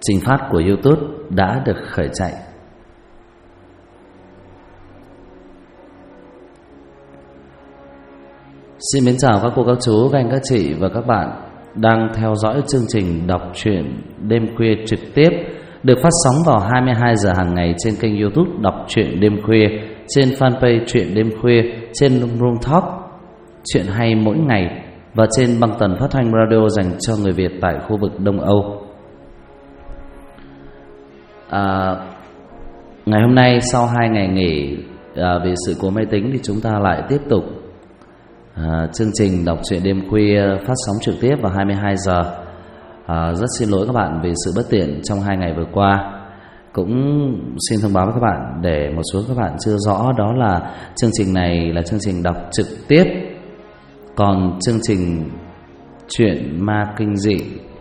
Trình phát của YouTube đã được khởi chạy. Xin mến chào các cô, các chú, các anh, các chị và các bạn đang theo dõi chương trình đọc truyện đêm khuya trực tiếp được phát sóng vào 22 giờ hàng ngày trên kênh YouTube Đọc truyện đêm khuya, trên fanpage Truyện đêm khuya, trên Room Talk Chuyện hay mỗi ngày và trên băng tần phát thanh radio dành cho người Việt tại khu vực Đông Âu. Ngày hôm nay sau 2 ngày nghỉ vì sự cố máy tính thì chúng ta lại tiếp tục chương trình đọc truyện đêm khuya phát sóng trực tiếp vào 22 giờ. Rất xin lỗi các bạn vì sự bất tiện trong 2 ngày vừa qua. Cũng xin thông báo với các bạn để một số các bạn chưa rõ, đó là chương trình này là chương trình đọc trực tiếp. Còn chương trình Chuyện ma kinh dị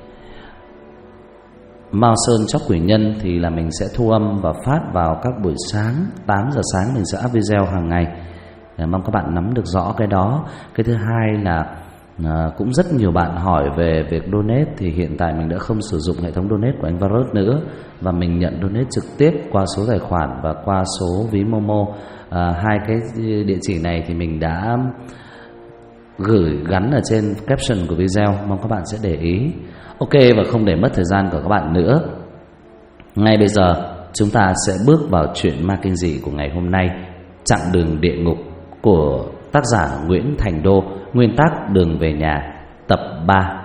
Mao Sơn Chóc Quỷ Nhân thì là mình sẽ thu âm và phát vào các buổi sáng 8 giờ sáng mình sẽ up video hàng ngày. Mong các bạn nắm được rõ cái đó. Cái thứ hai là cũng rất nhiều bạn hỏi về việc donate, thì hiện tại mình đã không sử dụng hệ thống donate của anh Varus nữa, và mình nhận donate trực tiếp qua số tài khoản và qua số ví Momo. Hai cái địa chỉ này thì mình đã gửi gắn ở trên caption của video, mong các bạn sẽ để ý. Ok, và không để mất thời gian của các bạn nữa, ngay bây giờ chúng ta sẽ bước vào chuyện ma kinh dị của ngày hôm nay, Chặng đường địa ngục của tác giả Nguyễn Thành Đô, nguyên tác Đường về nhà, tập 3.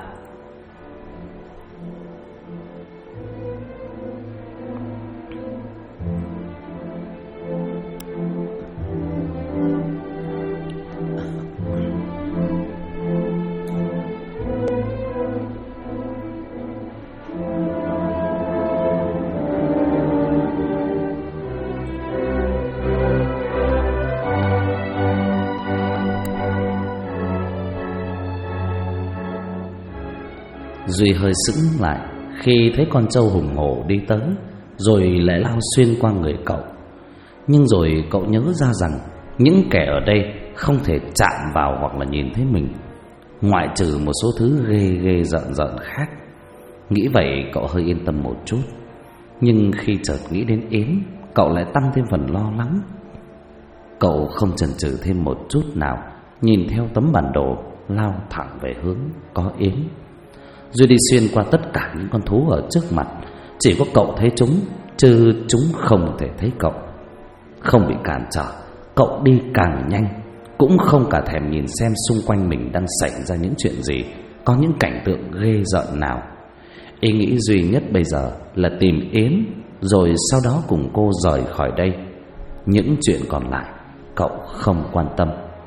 Duy hơi sững lại khi thấy con trâu hùng hổ đi tới, rồi lại lao xuyên qua người cậu. Nhưng rồi cậu nhớ ra rằng những kẻ ở đây không thể chạm vào hoặc là nhìn thấy mình, ngoại trừ một số thứ ghê ghê rợn rợn khác. Nghĩ vậy cậu hơi yên tâm một chút. Nhưng khi chợt nghĩ đến Yến, cậu lại tăng thêm phần lo lắng. Cậu không chần chừ thêm một chút nào, nhìn theo tấm bản đồ lao thẳng về hướng có Yến. Duy đi xuyên qua tất cả những con thú ở trước mặt, chỉ có cậu thấy chúng, chứ chúng không thể thấy cậu. Không bị cản trở, cậu đi càng nhanh, cũng không cả thèm nhìn xem xung quanh mình đang xảy ra những chuyện gì, có những cảnh tượng ghê rợn nào. Ý nghĩ duy nhất bây giờ là tìm Yến, rồi sau đó cùng cô rời khỏi đây. Những chuyện còn lại cậu không quan tâm.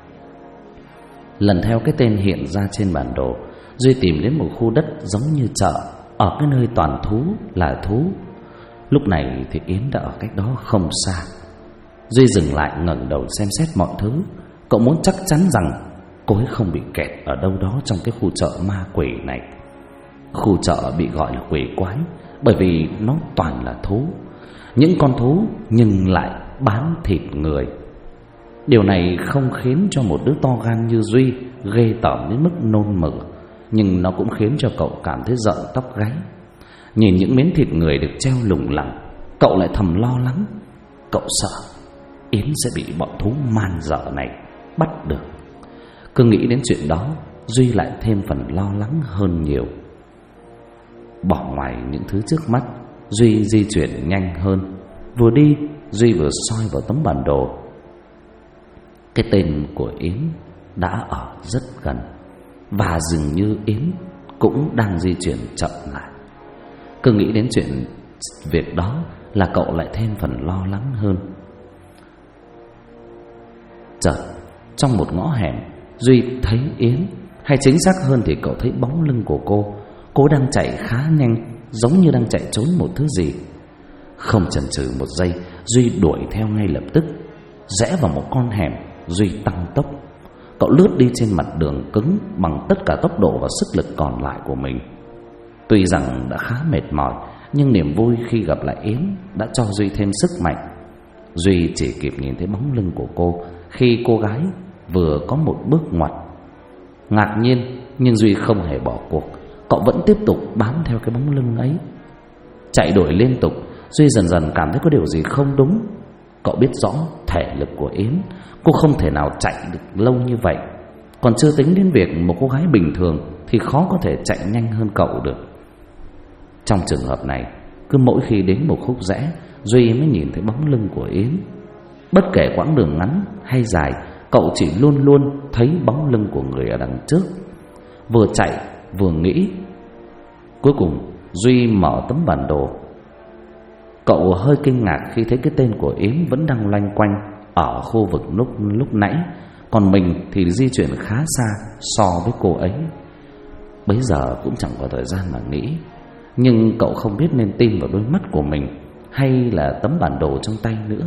Lần theo cái tên hiện ra trên bản đồ, Duy tìm đến một khu đất giống như chợ, ở cái nơi toàn thú là thú. Lúc này thì Yến đã ở cách đó không xa. Duy dừng lại ngẩng đầu xem xét mọi thứ. Cậu muốn chắc chắn rằng cô ấy không bị kẹt ở đâu đó trong cái khu chợ ma quỷ này. Khu chợ bị gọi là quỷ quái bởi vì nó toàn là thú, những con thú nhưng lại bán thịt người. Điều này không khiến cho một đứa to gan như Duy ghê tởm đến mức nôn mửa, nhưng nó cũng khiến cho cậu cảm thấy rợn tóc gáy. Nhìn những miếng thịt người được treo lủng lẳng, cậu lại thầm lo lắng. Cậu sợ Yến sẽ bị bọn thú man dợ này bắt được. Cứ nghĩ đến chuyện đó, Duy lại thêm phần lo lắng hơn nhiều. Bỏ ngoài những thứ trước mắt, Duy di chuyển nhanh hơn. Vừa đi, Duy vừa soi vào tấm bản đồ. Cái tên của Yến đã ở rất gần, và dường như Yến cũng đang di chuyển chậm lại. Cứ nghĩ đến chuyện việc đó là cậu lại thêm phần lo lắng hơn. Chợt trong một ngõ hẻm, Duy thấy Yến, hay chính xác hơn thì cậu thấy bóng lưng của cô. Cô đang chạy khá nhanh, giống như đang chạy trốn một thứ gì. Không chần chừ một giây, Duy đuổi theo ngay lập tức. Rẽ vào một con hẻm, Duy tăng tốc. Cậu lướt đi trên mặt đường cứng bằng tất cả tốc độ và sức lực còn lại của mình. Tuy rằng đã khá mệt mỏi, nhưng niềm vui khi gặp lại Yến đã cho Duy thêm sức mạnh. Duy chỉ kịp nhìn thấy bóng lưng của cô khi cô gái vừa có một bước ngoặt. Ngạc nhiên, nhưng Duy không hề bỏ cuộc. Cậu vẫn tiếp tục bám theo cái bóng lưng ấy. chạy đuổi liên tục. Duy dần dần cảm thấy có điều gì không đúng. Cậu biết rõ thể lực của Yến, cô không thể nào chạy được lâu như vậy. Còn chưa tính đến việc một cô gái bình thường thì khó có thể chạy nhanh hơn cậu được. Trong trường hợp này, cứ mỗi khi đến một khúc rẽ, Duy mới nhìn thấy bóng lưng của Yến. Bất kể quãng đường ngắn hay dài, cậu chỉ luôn luôn thấy bóng lưng của người ở đằng trước. Vừa chạy vừa nghĩ. Cuối cùng Duy mở tấm bản đồ. Cậu hơi kinh ngạc khi thấy cái tên của Yến vẫn đang loanh quanh ở khu vực lúc nãy, còn mình thì di chuyển khá xa so với cô ấy. Bấy giờ cũng chẳng có thời gian mà nghĩ, nhưng cậu không biết nên tin vào đôi mắt của mình hay là tấm bản đồ trong tay nữa.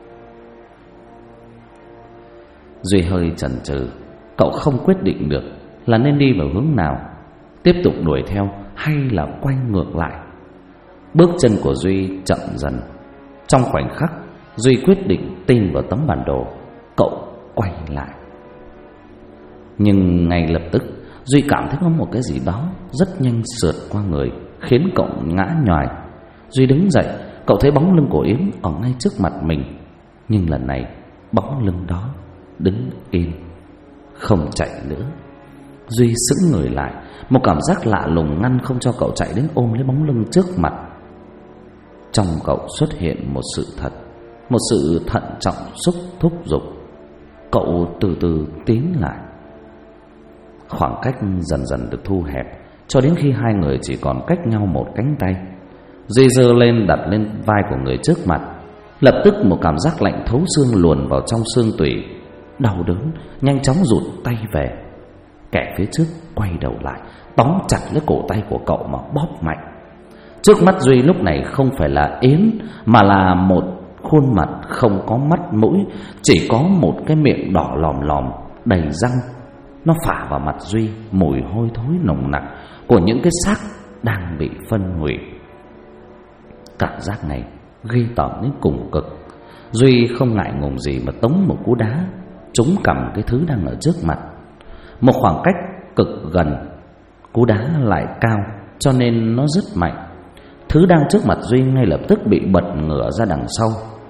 Duy hơi chần chừ, cậu không quyết định được là nên đi vào hướng nào, tiếp tục đuổi theo hay là quay ngược lại. Bước chân của Duy chậm dần. Trong khoảnh khắc, Duy quyết định tin vào tấm bản đồ. Cậu quay lại. Nhưng ngay lập tức Duy cảm thấy có một cái gì đó rất nhanh sượt qua người, khiến cậu ngã nhoài. Duy đứng dậy, cậu thấy bóng lưng của Yến ở ngay trước mặt mình. Nhưng lần này bóng lưng đó đứng yên, không chạy nữa. Duy sững người lại. Một cảm giác lạ lùng ngăn không cho cậu chạy đến ôm lấy bóng lưng trước mặt. Trong cậu xuất hiện một sự thật, một sự thận trọng thúc giục. Cậu từ từ tiến lại. Khoảng cách dần dần được thu hẹp, cho đến khi hai người chỉ còn cách nhau một cánh tay. Duy giơ lên đặt lên vai của người trước mặt. Lập tức một cảm giác lạnh thấu xương luồn vào trong xương tủy. Đau đớn, nhanh chóng rụt tay về. Kẻ phía trước quay đầu lại, tóm chặt lấy cổ tay của cậu mà bóp mạnh. Trước mắt Duy lúc này không phải là Yến, mà là một khuôn mặt không có mắt mũi, chỉ có một cái miệng đỏ lòm lòm, đầy răng. Nó phả vào mặt Duy mùi hôi thối nồng nặc của những cái xác đang bị phân hủy. Cảm giác này ghê tởm đến cùng cực. Duy không ngại ngùng gì mà tống một cú đá trúng cằm cái thứ đang ở trước mặt. Một khoảng cách cực gần, cú đá lại cao, cho nên nó rất mạnh. Thứ đang trước mặt Duy ngay lập tức bị bật ngửa ra đằng sau.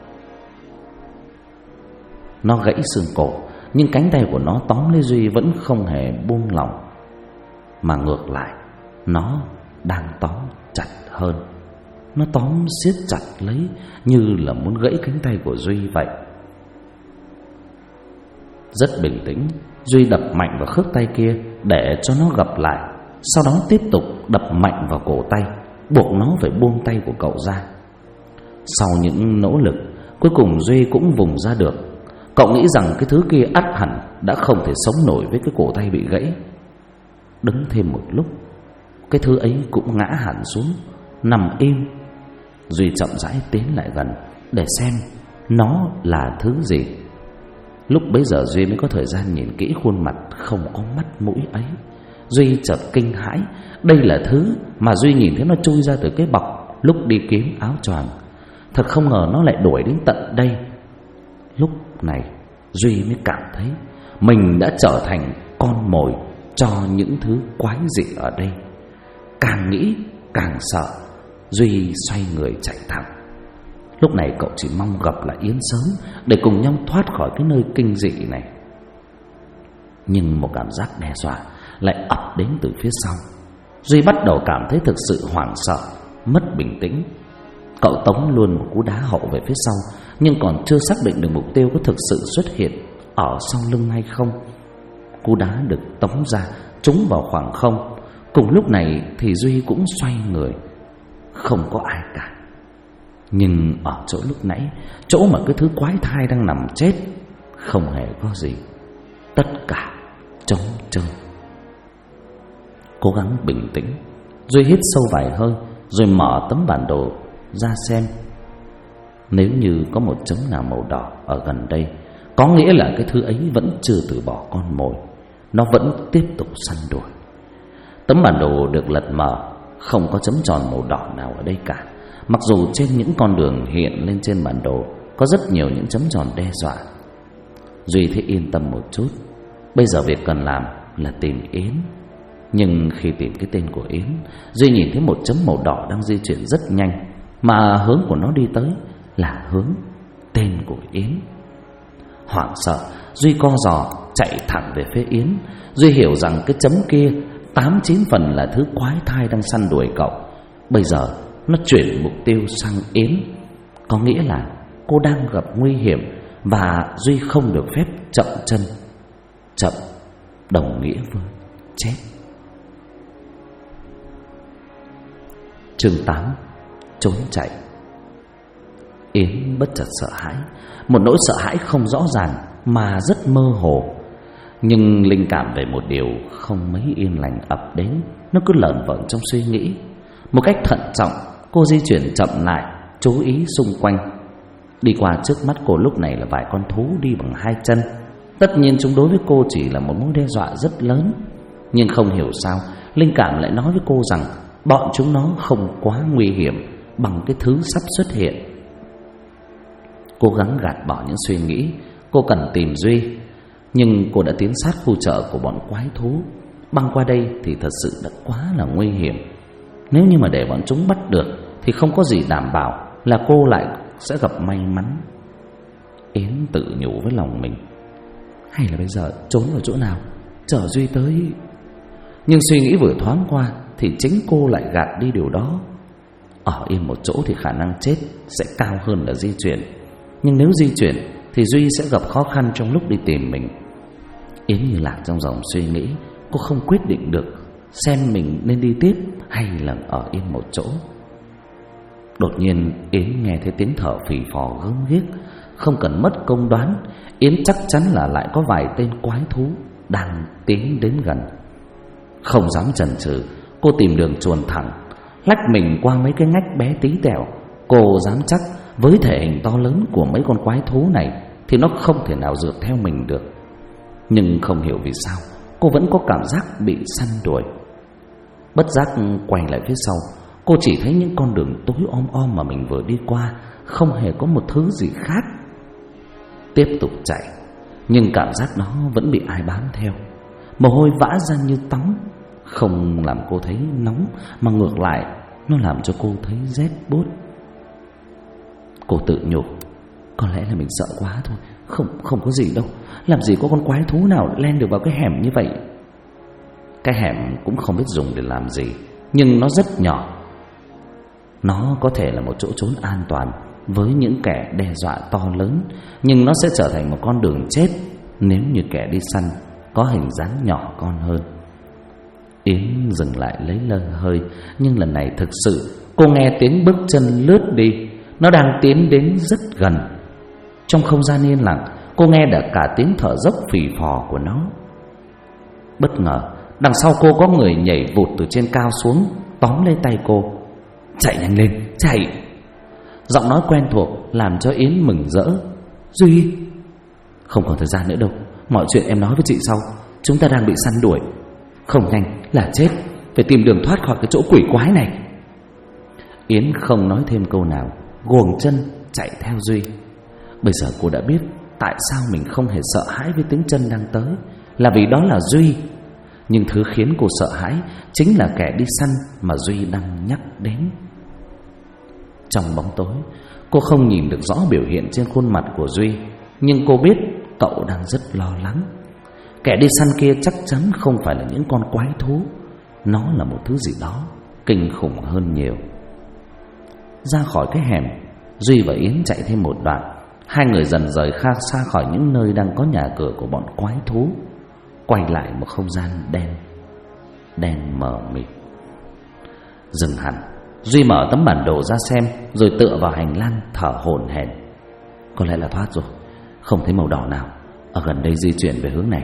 Nó gãy xương cổ, nhưng cánh tay của nó tóm lấy Duy vẫn không hề buông lỏng, mà ngược lại nó đang tóm chặt hơn. Nó tóm siết chặt lấy như là muốn gãy cánh tay của Duy vậy. Rất bình tĩnh, Duy đập mạnh vào khớp tay kia để cho nó gập lại. Sau đó tiếp tục đập mạnh vào cổ tay, buộc nó phải buông tay của cậu ra. Sau những nỗ lực, cuối cùng Duy cũng vùng ra được. Cậu nghĩ rằng cái thứ kia ắt hẳn đã không thể sống nổi với cái cổ tay bị gãy. Đứng thêm một lúc, cái thứ ấy cũng ngã hẳn xuống, nằm im. Duy chậm rãi tiến lại gần để xem nó là thứ gì. Lúc bấy giờ Duy mới có thời gian nhìn kỹ khuôn mặt không có mắt mũi ấy. Duy chợt kinh hãi. Đây là thứ mà Duy nhìn thấy nó chui ra từ cái bọc lúc đi kiếm áo choàng. Thật không ngờ nó lại đuổi đến tận đây. Lúc này Duy mới cảm thấy mình đã trở thành con mồi cho những thứ quái dị ở đây. Càng nghĩ càng sợ, Duy xoay người chạy thẳng. Lúc này cậu chỉ mong gặp lại Yến sớm để cùng nhau thoát khỏi cái nơi kinh dị này. Nhưng một cảm giác đe dọa lại ập đến từ phía sau. Duy bắt đầu cảm thấy thực sự hoảng sợ, mất bình tĩnh. Cậu tống luôn một cú đá hậu về phía sau, nhưng còn chưa xác định được mục tiêu có thực sự xuất hiện ở sau lưng hay không. Cú đá được tống ra trúng vào khoảng không. Cùng lúc này thì Duy cũng xoay người. Không có ai cả. Nhưng ở chỗ lúc nãy, chỗ mà cái thứ quái thai đang nằm chết, không hề có gì. Tất cả trống trơn. Cố gắng bình tĩnh, Duy hít sâu vài hơi rồi mở tấm bản đồ ra xem. Nếu như có một chấm nào màu đỏ ở gần đây, có nghĩa là cái thứ ấy vẫn chưa từ bỏ con mồi. Nó vẫn tiếp tục săn đuổi. Tấm bản đồ được lật mở, không có chấm tròn màu đỏ nào ở đây cả. Mặc dù trên những con đường hiện lên trên bản đồ có rất nhiều những chấm tròn đe dọa. Duy thấy yên tâm một chút. Bây giờ việc cần làm là tìm Yến. Nhưng khi tìm cái tên của Yến, Duy nhìn thấy một chấm màu đỏ đang di chuyển rất nhanh, mà hướng của nó đi tới là hướng tên của Yến. Hoảng sợ, Duy co giò chạy thẳng về phía Yến. Duy hiểu rằng cái chấm kia 8-9 phần là thứ quái thai đang săn đuổi cậu. Bây giờ nó chuyển mục tiêu sang Yến, có nghĩa là cô đang gặp nguy hiểm và Duy không được phép chậm chân. Chậm đồng nghĩa với chết. Chương 8. Trốn chạy. Yến bất chợt sợ hãi, một nỗi sợ hãi không rõ ràng mà rất mơ hồ. Nhưng linh cảm về một điều không mấy yên lành ập đến. Nó cứ lởn vởn trong suy nghĩ. Một cách thận trọng, cô di chuyển chậm lại, chú ý xung quanh. Đi qua trước mắt cô lúc này là vài con thú đi bằng 2 chân. Tất nhiên chúng đối với cô chỉ là một mối đe dọa rất lớn. Nhưng không hiểu sao linh cảm lại nói với cô rằng bọn chúng nó không quá nguy hiểm bằng cái thứ sắp xuất hiện. Cố gắng gạt bỏ những suy nghĩ cô cần tìm Duy, nhưng cô đã tiến sát khu chợ của bọn quái thú. Băng qua đây thì thật sự đã quá là nguy hiểm. Nếu như mà để bọn chúng bắt được thì không có gì đảm bảo là cô lại sẽ gặp may mắn. Yến tự nhủ với lòng mình, hay là bây giờ trốn vào chỗ nào chờ Duy tới. Nhưng suy nghĩ vừa thoáng qua thì chính cô lại gạt đi điều đó. Ở yên một chỗ thì khả năng chết sẽ cao hơn là di chuyển. Nhưng nếu di chuyển thì Duy sẽ gặp khó khăn trong lúc đi tìm mình. Yến như lạc trong dòng suy nghĩ. Cô không quyết định được xem mình nên đi tiếp hay là ở yên một chỗ. Đột nhiên Yến nghe thấy tiếng thở phì phò gớm ghiếc. Không cần mất công đoán, Yến chắc chắn là lại có vài tên quái thú đang tiến đến gần. Không dám chần chừ, cô tìm đường chuồn thẳng, lách mình qua mấy cái ngách bé tí tẹo. Cô dám chắc với thể hình to lớn của mấy con quái thú này thì nó không thể nào rượt theo mình được. Nhưng không hiểu vì sao cô vẫn có cảm giác bị săn đuổi. Bất giác quay lại phía sau, cô chỉ thấy những con đường tối om mà mình vừa đi qua, không hề có một thứ gì khác. Tiếp tục chạy, nhưng cảm giác đó vẫn bị ai bám theo. Mồ hôi vã ra như tắm, không làm cô thấy nóng mà ngược lại nó làm cho cô thấy rét buốt. Cô tự nhủ, có lẽ là mình sợ quá thôi, không có gì đâu. Làm gì có con quái thú nào len được vào cái hẻm như vậy. Cái hẻm cũng không biết dùng để làm gì, nhưng nó rất nhỏ. Nó có thể là một chỗ trốn an toàn với những kẻ đe dọa to lớn, nhưng nó sẽ trở thành một con đường chết nếu như kẻ đi săn có hình dáng nhỏ con hơn. Yến dừng lại lấy hơi, nhưng lần này thực sự cô nghe tiếng bước chân lướt đi. Nó đang tiến đến rất gần. Trong không gian yên lặng, cô nghe được cả tiếng thở dốc phì phò của nó. Bất ngờ đằng sau cô có người nhảy vụt từ trên cao xuống, tóm lấy tay cô. Chạy nhanh lên, chạy! Giọng nói quen thuộc làm cho Yến mừng rỡ. Duy! Không còn thời gian nữa đâu, mọi chuyện em nói với chị sau. Chúng ta đang bị săn đuổi, không nhanh là chết. Phải tìm đường thoát khỏi cái chỗ quỷ quái này. Yến không nói thêm câu nào, guồng chân chạy theo Duy. Bây giờ cô đã biết tại sao mình không hề sợ hãi với tiếng chân đang tới, là vì đó là Duy. Nhưng thứ khiến cô sợ hãi chính là kẻ đi săn mà Duy đang nhắc đến. Trong bóng tối, cô không nhìn được rõ biểu hiện trên khuôn mặt của Duy, nhưng cô biết cậu đang rất lo lắng. Kẻ đi săn kia chắc chắn không phải là những con quái thú. Nó là một thứ gì đó kinh khủng hơn nhiều. Ra khỏi cái hẻm, Duy và Yến chạy thêm một đoạn. Hai người dần rời khá xa khỏi những nơi đang có nhà cửa của bọn quái thú, quay lại một không gian đen mờ mịt. Dừng hẳn, Duy mở tấm bản đồ ra xem, rồi tựa vào hành lang thở hổn hển. Có lẽ là thoát rồi, không thấy màu đỏ nào ở gần đây di chuyển về hướng này.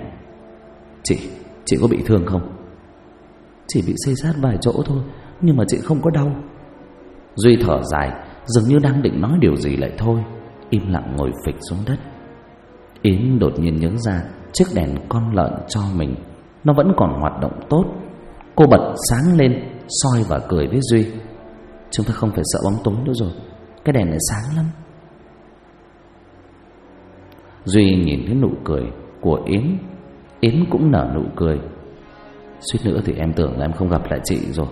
Chị có bị thương không? Chỉ bị xây xát vài chỗ thôi, nhưng mà chị không có đau. Duy thở dài, dường như đang định nói điều gì lại thôi, im lặng ngồi phịch xuống đất. Yến đột nhiên nhớ ra chiếc đèn con lợn cho mình, nó vẫn còn hoạt động tốt. Cô bật sáng lên, soi và cười với Duy. Chúng ta không phải sợ bóng tối nữa rồi, cái đèn này sáng lắm. Duy nhìn thấy nụ cười của Yến, Yến cũng nở nụ cười. Suýt nữa thì em tưởng là em không gặp lại chị rồi.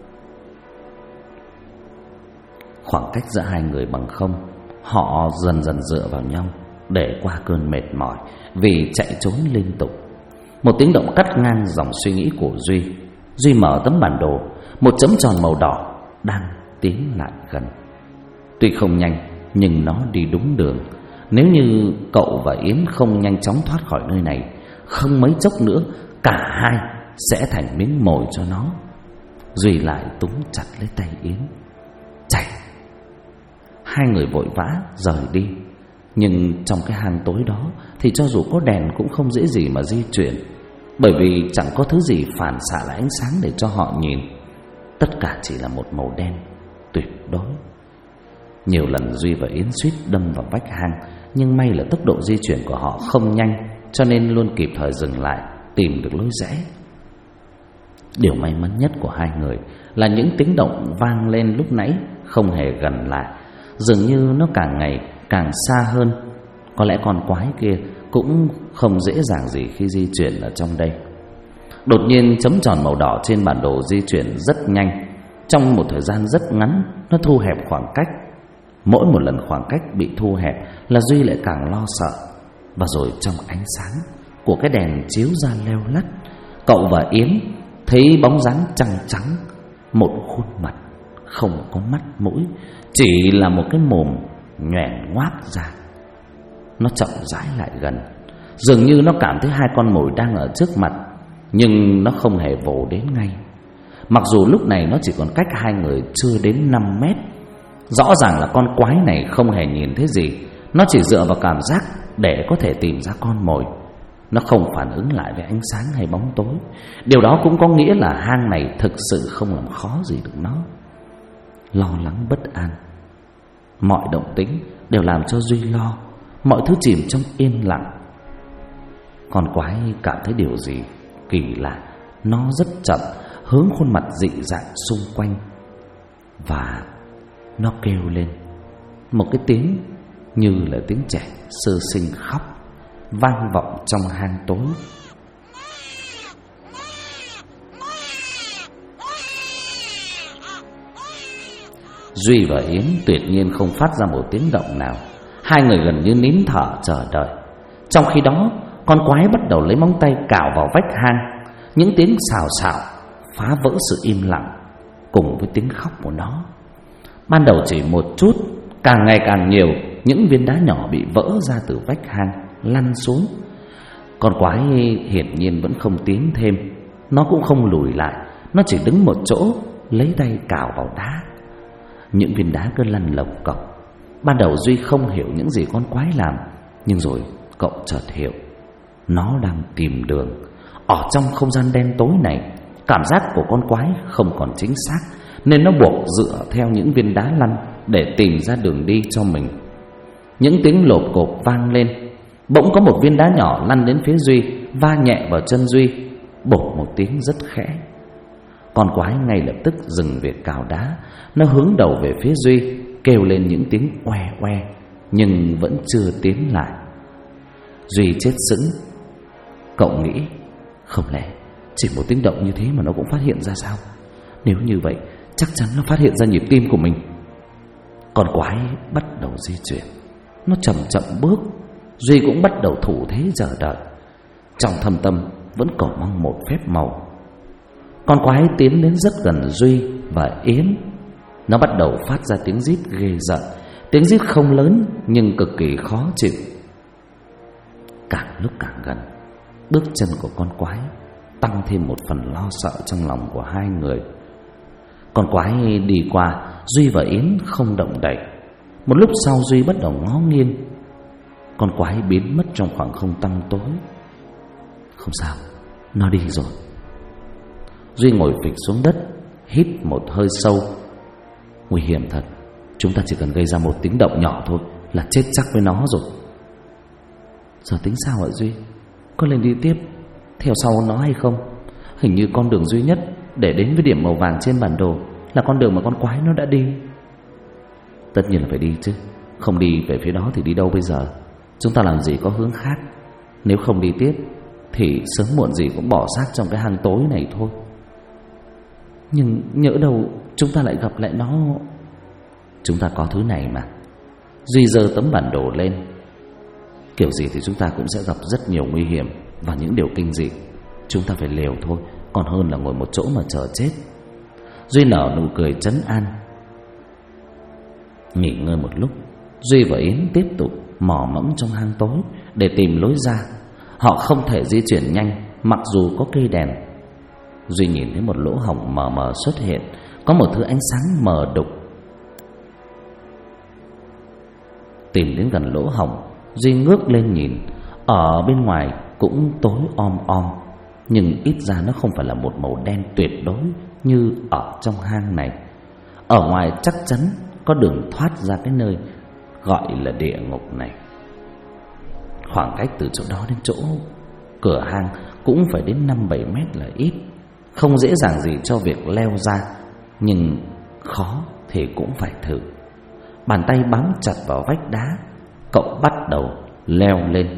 Khoảng cách giữa hai người bằng không. Họ dần dần dựa vào nhau để qua cơn mệt mỏi vì chạy trốn liên tục. Một tiếng động cắt ngang dòng suy nghĩ của Duy. Duy mở tấm bản đồ. Một chấm tròn màu đỏ đang tiến lại gần. Tuy không nhanh nhưng nó đi đúng đường. Nếu như cậu và Yến không nhanh chóng thoát khỏi nơi này, không mấy chốc nữa cả hai sẽ thành miếng mồi cho nó. Duy lại túm chặt lấy tay Yến. Chạy! Hai người vội vã rời đi. Nhưng trong cái hang tối đó thì cho dù có đèn cũng không dễ gì mà di chuyển, bởi vì chẳng có thứ gì phản xạ lại ánh sáng để cho họ nhìn. Tất cả chỉ là một màu đen tuyệt đối. Nhiều lần Duy và Yến suýt đâm vào vách hang, nhưng may là tốc độ di chuyển của họ không nhanh, cho nên luôn kịp thời dừng lại, tìm được lối rẽ. Điều may mắn nhất của hai người là những tiếng động vang lên lúc nãy không hề gần lại, dường như nó càng ngày càng xa hơn. Có lẽ con quái kia cũng không dễ dàng gì khi di chuyển ở trong đây. Đột nhiên chấm tròn màu đỏ trên bản đồ di chuyển rất nhanh. Trong một thời gian rất ngắn, nó thu hẹp khoảng cách. Mỗi một lần khoảng cách bị thu hẹp là Duy lại càng lo sợ. Và rồi trong ánh sáng của cái đèn chiếu ra leo lắt, cậu và Yến thấy bóng dáng trắng trắng, một khuôn mặt không có mắt mũi, chỉ là một cái mồm nhoẻn ngoác ra. Nó chậm rãi lại gần, dường như nó cảm thấy hai con mồi đang ở trước mặt, nhưng nó không hề vồ đến ngay. Mặc dù lúc này nó chỉ còn cách hai người chưa đến 5 mét. Rõ ràng là con quái này không hề nhìn thấy gì. Nó chỉ dựa vào cảm giác để có thể tìm ra con mồi. Nó không phản ứng lại với ánh sáng hay bóng tối. Điều đó cũng có nghĩa là hang này thực sự không làm khó gì được nó. Lo lắng bất an, mọi động tĩnh đều làm cho Duy lo. Mọi thứ chìm trong yên lặng. Con quái cảm thấy điều gì kỳ lạ. Nó rất chậm hướng khuôn mặt dị dạng xung quanh, và nó kêu lên một cái tiếng như là tiếng trẻ sơ sinh khóc, vang vọng trong hang tối. Duy và Yến tuyệt nhiên không phát ra một tiếng động nào. Hai người gần như nín thở chờ đợi. Trong khi đó, con quái bắt đầu lấy móng tay cào vào vách hang. Những tiếng xào xạo phá vỡ sự im lặng cùng với tiếng khóc của nó. Ban đầu chỉ một chút, càng ngày càng nhiều những viên đá nhỏ bị vỡ ra từ vách hang lăn xuống. Con quái hiển nhiên vẫn không tiến thêm. Nó cũng không lùi lại. Nó chỉ đứng một chỗ, lấy tay cào vào đá. Những viên đá cứ lăn lộc cộc. Ban đầu Duy không hiểu những gì con quái làm, nhưng rồi cậu chợt hiểu. Nó đang tìm đường. Ở trong không gian đen tối này, cảm giác của con quái không còn chính xác, nên nó buộc dựa theo những viên đá lăn để tìm ra đường đi cho mình. Những tiếng lộp cộp vang lên. Bỗng có một viên đá nhỏ lăn đến phía Duy, va nhẹ vào chân Duy. Bột một tiếng rất khẽ. Con quái ngay lập tức dừng việc cào đá. Nó hướng đầu về phía Duy, kêu lên những tiếng oe oe, nhưng vẫn chưa tiến lại. Duy chết sững. Cậu nghĩ, không lẽ chỉ một tiếng động như thế mà nó cũng phát hiện ra sao? Nếu như vậy, chắc chắn nó phát hiện ra nhịp tim của mình. Con quái bắt đầu di chuyển. Nó chậm chậm bước. Duy cũng bắt đầu thủ thế chờ đợi. Trong thâm tâm vẫn cầu mong một phép màu. Con quái tiến đến rất gần Duy và Yến. Nó bắt đầu phát ra tiếng rít ghê rợn. Tiếng rít không lớn nhưng cực kỳ khó chịu. Càng lúc càng gần, bước chân của con quái tăng thêm một phần lo sợ trong lòng của hai người. Con quái đi qua, Duy và Yến không động đậy. Một lúc sau Duy bắt đầu ngó nghiêng. Con quái biến mất trong khoảng không tăm tối. Không sao, nó đi rồi. Duy ngồi phịch xuống đất, hít một hơi sâu. Nguy hiểm thật. Chúng ta chỉ cần gây ra một tiếng động nhỏ thôi là chết chắc với nó rồi. Giờ tính sao hả Duy? Có lên đi tiếp theo sau nó hay không? Hình như con đường duy nhất để đến với điểm màu vàng trên bản đồ là con đường mà con quái nó đã đi. Tất nhiên là phải đi chứ. Không đi về phía đó thì đi đâu bây giờ? Chúng ta làm gì có hướng khác. Nếu không đi tiếp thì sớm muộn gì cũng bỏ xác trong cái hang tối này thôi. Nhưng nhỡ đâu chúng ta lại gặp lại nó. Chúng ta có thứ này mà. Duy giơ tấm bản đồ lên. Kiểu gì thì chúng ta cũng sẽ gặp rất nhiều nguy hiểm và những điều kinh dị. Chúng ta phải liều thôi, còn hơn là ngồi một chỗ mà chờ chết. Duy nở nụ cười trấn an. Nghỉ ngơi một lúc, Duy và Yến tiếp tục mò mẫm trong hang tối để tìm lối ra. Họ không thể di chuyển nhanh mặc dù có cây đèn. Duy nhìn thấy một lỗ hổng mờ mờ xuất hiện, có một thứ ánh sáng mờ đục. Tìm đến gần lỗ hổng, Duy ngước lên nhìn. Ở bên ngoài cũng tối om om, nhưng ít ra nó không phải là một màu đen tuyệt đối như ở trong hang này. Ở ngoài chắc chắn có đường thoát ra cái nơi gọi là địa ngục này. Khoảng cách từ chỗ đó đến chỗ cửa hang cũng phải đến 5-7 mét là ít. Không dễ dàng gì cho việc leo ra, nhưng khó thì cũng phải thử. Bàn tay bám chặt vào vách đá, cậu bắt đầu leo lên.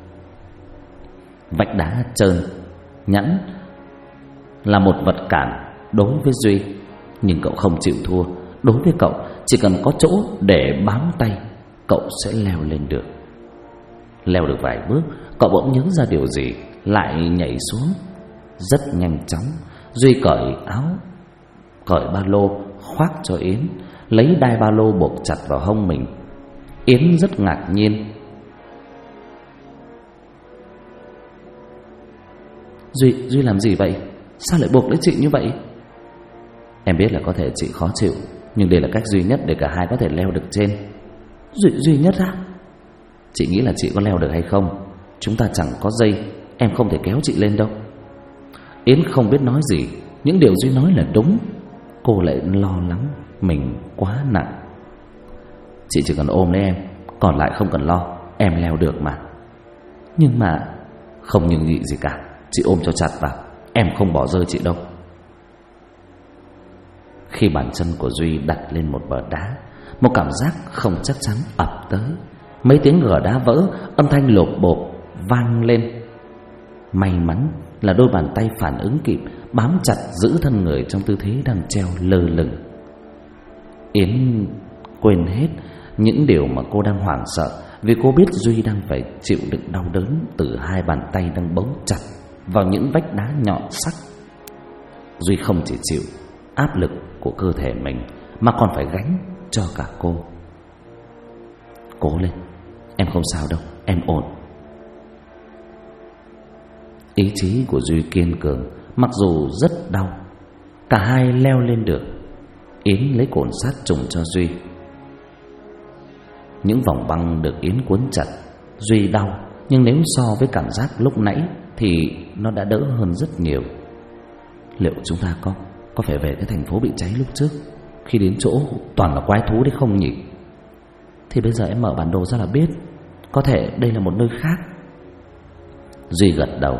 Vách đá trơn nhẵn là một vật cản đối với Duy, nhưng cậu không chịu thua. Đối với cậu, chỉ cần có chỗ để bám tay, cậu sẽ leo lên được. Leo được vài bước, cậu bỗng nhớ ra điều gì, lại nhảy xuống. Rất nhanh chóng, Duy cởi áo, cởi ba lô khoác cho Yến, lấy đai ba lô buộc chặt vào hông mình. Yến rất ngạc nhiên. Duy làm gì vậy? Sao lại buộc lấy chị như vậy? Em biết là có thể chị khó chịu, nhưng đây là cách duy nhất để cả hai có thể leo được trên. Duy nhất á? Chị nghĩ là chị có leo được hay không? Chúng ta chẳng có dây, em không thể kéo chị lên đâu. Yến không biết nói gì. Những điều Duy nói là đúng. Cô lại lo lắng mình quá nặng. Chị chỉ cần ôm lấy em, còn lại không cần lo, em leo được mà. Nhưng mà không nhưng nhị gì cả, chị ôm cho chặt vào, em không bỏ rơi chị đâu. Khi bàn chân của Duy đặt lên một bờ đá, một cảm giác không chắc chắn ập tới. Mấy tiếng gờ đá vỡ, âm thanh lộp bộp vang lên. May mắn là đôi bàn tay phản ứng kịp, bám chặt giữ thân người trong tư thế đang treo lơ lửng. Yến quên hết những điều mà cô đang hoảng sợ, vì cô biết Duy đang phải chịu đựng đau đớn từ hai bàn tay đang bấu chặt vào những vách đá nhọn sắc. Duy không chỉ chịu áp lực của cơ thể mình, mà còn phải gánh cho cả cô. Cố lên, em không sao đâu, em ổn. Ý chí của Duy kiên cường, mặc dù rất đau. Cả hai leo lên được. Yến lấy cồn sát trùm cho Duy. Những vòng băng được Yến cuốn chặt. Duy đau, nhưng nếu so với cảm giác lúc nãy thì nó đã đỡ hơn rất nhiều. Liệu chúng ta có phải về cái thành phố bị cháy lúc trước, khi đến chỗ toàn là quái thú đấy không nhỉ? Thì bây giờ em mở bản đồ ra là biết. Có thể đây là một nơi khác. Duy gật đầu,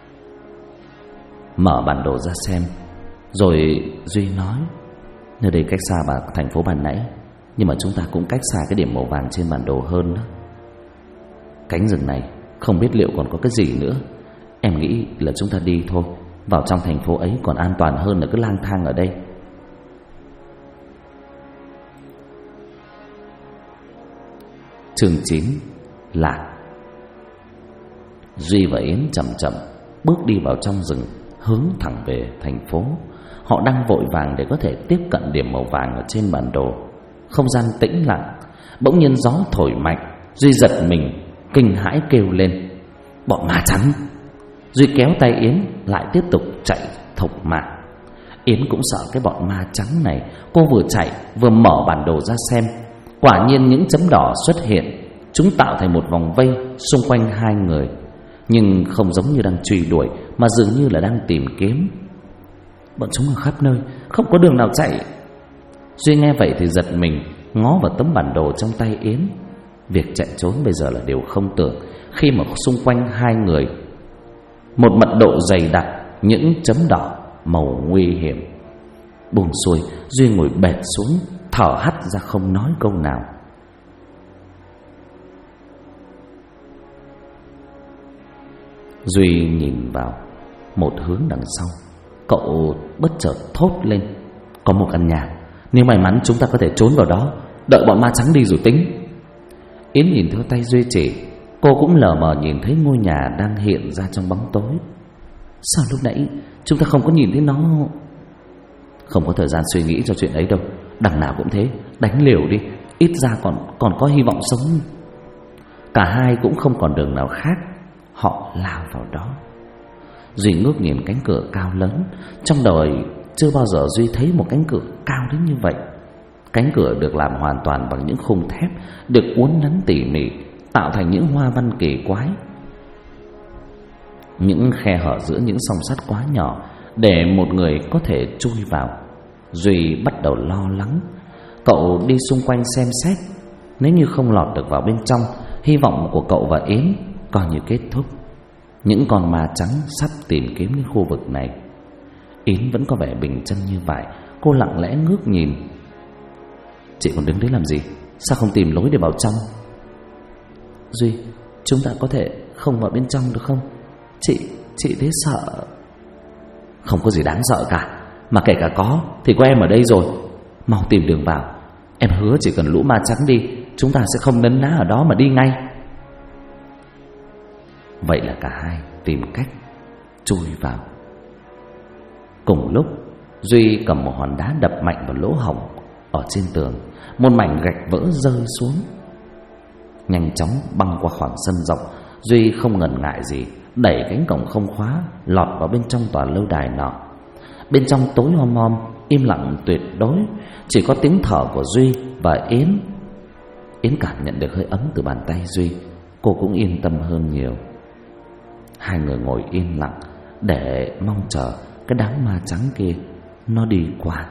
mở bản đồ ra xem. Rồi Duy nói, nơi đây cách xa thành phố ban nãy, nhưng mà chúng ta cũng cách xa cái điểm màu vàng trên bản đồ hơn đó. Cánh rừng này không biết liệu còn có cái gì nữa. Em nghĩ là chúng ta đi thôi. Vào trong thành phố ấy còn an toàn hơn là cứ lang thang ở đây. Chương 9. Lạc. Duy và Yến chậm chậm bước đi vào trong rừng, hướng thẳng về thành phố. Họ đang vội vàng để có thể tiếp cận điểm màu vàng ở trên bản đồ. Không gian tĩnh lặng. Bỗng nhiên gió thổi mạnh. Duy giật mình, kinh hãi kêu lên, bọn ma trắng. Duy kéo tay Yến lại tiếp tục chạy thục mạng. Yến cũng sợ cái bọn ma trắng này. Cô vừa chạy vừa mở bản đồ ra xem. Quả nhiên những chấm đỏ xuất hiện. Chúng tạo thành một vòng vây xung quanh hai người, nhưng không giống như đang truy đuổi, mà dường như là đang tìm kiếm. Bọn chúng ở khắp nơi, không có đường nào chạy. Duy nghe vậy thì giật mình, ngó vào tấm bản đồ trong tay Yến. Việc chạy trốn bây giờ là điều không tưởng, khi mà xung quanh hai người một mật độ dày đặc những chấm đỏ màu nguy hiểm. Buông xuôi, Duy ngồi bệt xuống, thở hắt ra không nói câu nào. Duy nhìn vào một hướng đằng sau. Cậu bất chợt thốt lên: có một căn nhà, nếu may mắn chúng ta có thể trốn vào đó, đợi bọn ma trắng đi rồi tính. Yến nhìn theo tay Duy chỉ, cô cũng lờ mờ nhìn thấy ngôi nhà đang hiện ra trong bóng tối. Sao lúc nãy chúng ta không có nhìn thấy nó? Không có thời gian suy nghĩ cho chuyện ấy đâu. Đằng nào cũng thế, đánh liều đi, ít ra còn có hy vọng sống. Cả hai cũng không còn đường nào khác, họ lao vào đó. Duy ngước nhìn cánh cửa cao lớn. Trong đời chưa bao giờ Duy thấy một cánh cửa cao đến như vậy. Cánh cửa được làm hoàn toàn bằng những khung thép, được uốn nắn tỉ mỉ, tạo thành những hoa văn kỳ quái. Những khe hở giữa những song sắt quá nhỏ để một người có thể chui vào. Duy bắt đầu lo lắng. Cậu đi xung quanh xem xét. Nếu như không lọt được vào bên trong, hy vọng của cậu và Yến coi như kết thúc. Những con ma trắng sắp tìm kiếm đến khu vực này. Yến vẫn có vẻ bình chân như vậy. Cô lặng lẽ ngước nhìn. Chị còn đứng đấy làm gì? Sao không tìm lối để vào trong? Duy, chúng ta có thể không vào bên trong được không? Chị thấy sợ. Không có gì đáng sợ cả. Mà kể cả có thì có em ở đây rồi. Mau tìm đường vào. Em hứa chỉ cần lũ ma trắng đi, chúng ta sẽ không nấn ná ở đó mà đi ngay. Vậy là cả hai tìm cách chui vào. Cùng lúc, Duy cầm một hòn đá đập mạnh vào lỗ hổng ở trên tường. Một mảnh gạch vỡ rơi xuống. Nhanh chóng băng qua khoảng sân rộng, Duy không ngần ngại gì đẩy cánh cổng không khóa, lọt vào bên trong tòa lâu đài nọ. Bên trong tối om om, im lặng tuyệt đối, chỉ có tiếng thở của Duy và Yến. Yến cảm nhận được hơi ấm từ bàn tay Duy, cô cũng yên tâm hơn nhiều. Hai người ngồi yên lặng để mong chờ cái đám ma trắng kia nó đi qua.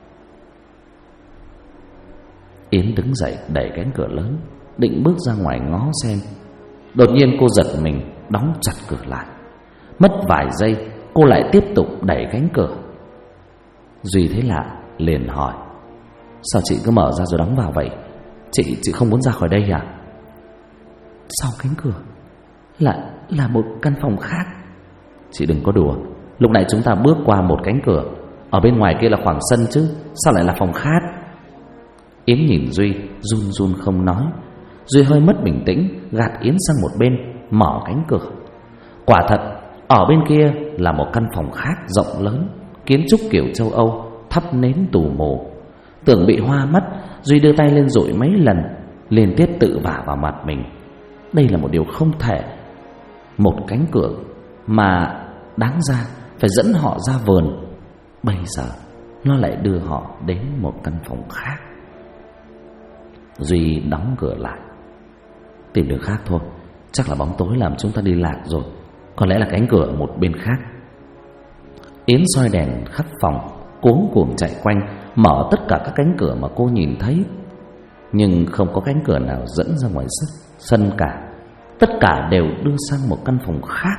Yến đứng dậy đẩy cánh cửa lớn, định bước ra ngoài ngó xem. Đột nhiên cô giật mình, đóng chặt cửa lại. Mất vài giây, cô lại tiếp tục đẩy cánh cửa. Duy thấy lạ, liền hỏi: sao chị cứ mở ra rồi đóng vào vậy? Chị không muốn ra khỏi đây à? Sau cánh cửa là một căn phòng khác. Chị đừng có đùa. Lúc nãy chúng ta bước qua một cánh cửa, ở bên ngoài kia là khoảng sân chứ, sao lại là phòng khác? Yến nhìn Duy, run run không nói. Duy hơi mất bình tĩnh, gạt Yến sang một bên, mở cánh cửa. Quả thật, ở bên kia là một căn phòng khác rộng lớn, kiến trúc kiểu châu Âu, thắp nến tù mù. Tưởng bị hoa mắt, Duy đưa tay lên dụi mấy lần, liên tiếp tự vả vào mặt mình. Đây là một điều không thể. Một cánh cửa mà đáng ra phải dẫn họ ra vườn, bây giờ nó lại đưa họ đến một căn phòng khác. Duy đóng cửa lại. Tìm đường khác thôi, chắc là bóng tối làm chúng ta đi lạc rồi. Có lẽ là cánh cửa ở một bên khác. Yến soi đèn khắp phòng, cuống cuồng chạy quanh, mở tất cả các cánh cửa mà cô nhìn thấy, nhưng không có cánh cửa nào dẫn ra ngoài sân cả. Tất cả đều đưa sang một căn phòng khác.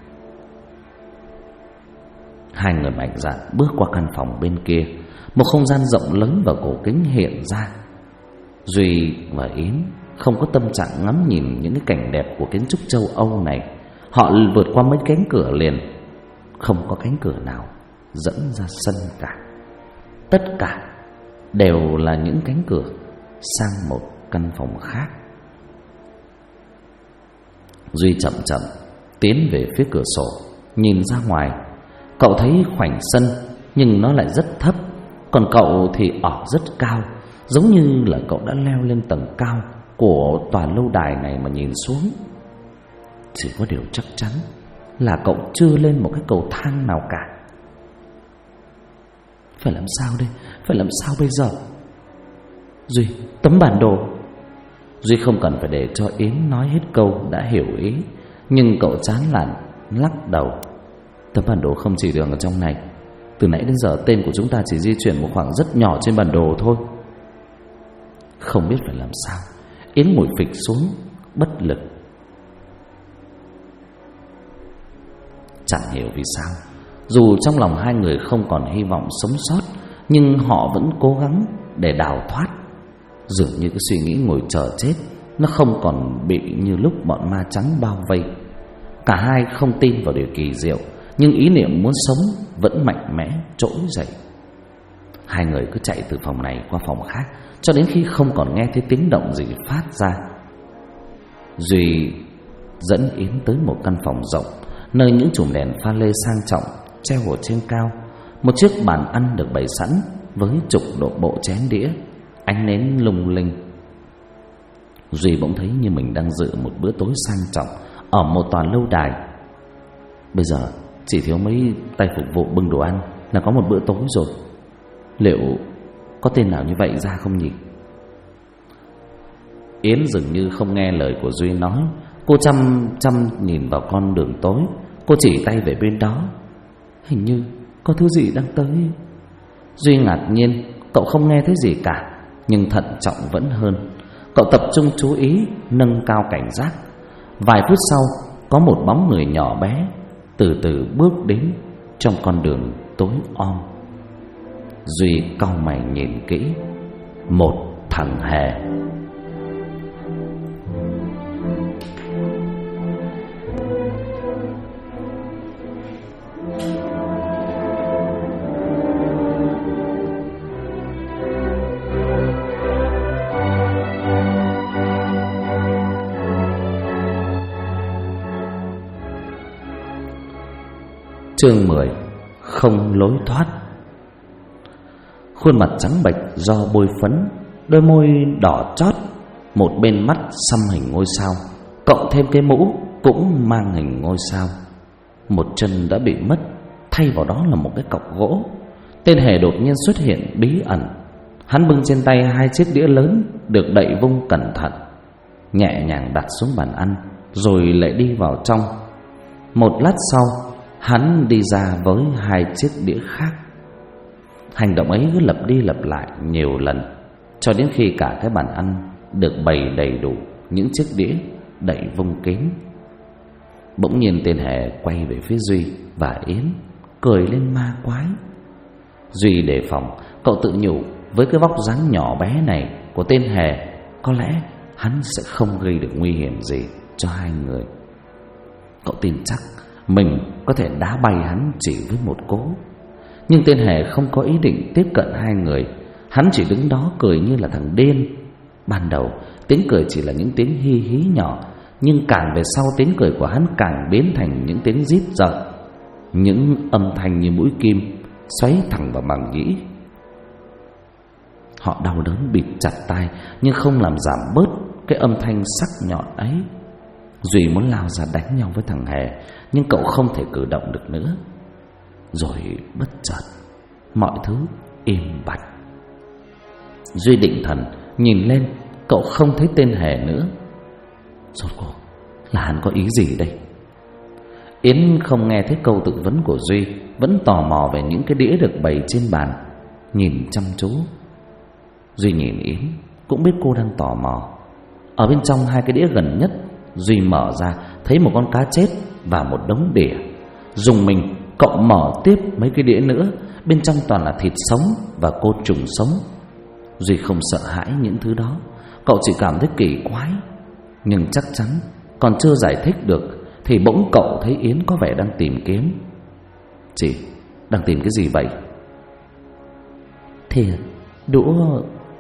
Hai người mạnh dạn bước qua căn phòng bên kia. Một không gian rộng lớn và cổ kính hiện ra. Duy và Yến không có tâm trạng ngắm nhìn những cái cảnh đẹp của kiến trúc châu Âu này. Họ vượt qua mấy cánh cửa liền. Không có cánh cửa nào dẫn ra sân cả. Tất cả đều là những cánh cửa sang một căn phòng khác. Duy chậm chậm tiến về phía cửa sổ, nhìn ra ngoài. Cậu thấy khoảnh sân nhưng nó lại rất thấp, còn cậu thì ở rất cao, giống như là cậu đã leo lên tầng cao của tòa lâu đài này mà nhìn xuống. Chỉ có điều chắc chắn là cậu chưa lên một cái cầu thang nào cả. Phải làm sao đây? Phải làm sao bây giờ? Duy, tấm bản đồ. Duy không cần phải để cho Yến nói hết câu đã hiểu ý, nhưng cậu chán nản lắc đầu. Tấm bản đồ không chỉ đường ở trong này. Từ nãy đến giờ tên của chúng ta chỉ di chuyển một khoảng rất nhỏ trên bản đồ thôi. Không biết phải làm sao, Yến ngồi phịch xuống bất lực. Chẳng hiểu vì sao, dù trong lòng hai người không còn hy vọng sống sót, nhưng họ vẫn cố gắng để đào thoát. Dường như cái suy nghĩ ngồi chờ chết nó không còn bị như lúc bọn ma trắng bao vây. Cả hai không tin vào điều kỳ diệu, nhưng ý niệm muốn sống vẫn mạnh mẽ trỗi dậy. Hai người cứ chạy từ phòng này qua phòng khác cho đến khi không còn nghe thấy tiếng động gì phát ra. Duy dẫn Yến tới một căn phòng rộng, nơi những chùm đèn pha lê sang trọng treo ở trên cao. Một chiếc bàn ăn được bày sẵn với chục bộ chén đĩa, ánh nến lung linh. Duy bỗng thấy như mình đang dự một bữa tối sang trọng ở một tòa lâu đài. Bây giờ chỉ thiếu mấy tay phục vụ bưng đồ ăn là có một bữa tối rồi. Liệu có tên nào như vậy ra không nhỉ? Yến dường như không nghe lời của Duy nói. Cô chăm chăm nhìn vào con đường tối. Cô chỉ tay về bên đó. Hình như có thứ gì đang tới. Duy ngạc nhiên, cậu không nghe thấy gì cả, nhưng thận trọng vẫn hơn. Cậu tập trung chú ý, nâng cao cảnh giác. Vài phút sau, có một bóng người nhỏ bé từ từ bước đến trong con đường tối om. Duy cau mày nhìn kỹ. Một thằng hề. Chương 10. Không lối thoát. Khuôn mặt trắng bệch do bôi phấn, đôi môi đỏ chót, một bên mắt xăm hình ngôi sao, cộng thêm cái mũ cũng mang hình ngôi sao. Một chân đã bị mất, thay vào đó là một cái cọc gỗ. Tên hề đột nhiên xuất hiện bí ẩn. Hắn bưng trên tay hai chiếc đĩa lớn được đậy vung cẩn thận, nhẹ nhàng đặt xuống bàn ăn, rồi lại đi vào trong. Một lát sau, hắn đi ra với hai chiếc đĩa khác. Hành động ấy cứ lặp đi lặp lại nhiều lần, cho đến khi cả cái bàn ăn được bày đầy đủ những chiếc đĩa đậy vung kín. Bỗng nhiên tên hề quay về phía Duy và Yến, cười lên ma quái. Duy đề phòng, cậu tự nhủ với cái vóc dáng nhỏ bé này của tên hề, có lẽ hắn sẽ không gây được nguy hiểm gì cho hai người. Cậu tin chắc mình có thể đá bay hắn chỉ với một cú. Nhưng tên hề không có ý định tiếp cận hai người. Hắn chỉ đứng đó cười như là thằng điên. Ban đầu tiếng cười chỉ là những tiếng hi hí nhỏ, nhưng càng về sau tiếng cười của hắn càng biến thành những tiếng rít rợn, những âm thanh như mũi kim xoáy thẳng vào màng nhĩ. Họ đau đớn bịt chặt tai, nhưng không làm giảm bớt cái âm thanh sắc nhọn ấy. Duy muốn lao ra đánh nhau với thằng hề, nhưng cậu không thể cử động được nữa. Rồi bất chợt mọi thứ im bặt. Duy định thần nhìn lên, cậu không thấy tên hề nữa. Rốt cuộc là hắn có ý gì đây? Yến không nghe thấy câu tự vấn của Duy, vẫn tò mò về những cái đĩa được bày trên bàn, nhìn chăm chú. Duy nhìn Yến, cũng biết cô đang tò mò. Ở bên trong hai cái đĩa gần nhất, Duy mở ra thấy một con cá chết và một đống đỉa. Dùng mình, cậu mở tiếp mấy cái đĩa nữa, bên trong toàn là thịt sống và côn trùng sống. Duy không sợ hãi những thứ đó, cậu chỉ cảm thấy kỳ quái. Nhưng chắc chắn còn chưa giải thích được thì bỗng cậu thấy Yến có vẻ đang tìm kiếm. Chị đang tìm cái gì vậy? Thìa, đũa.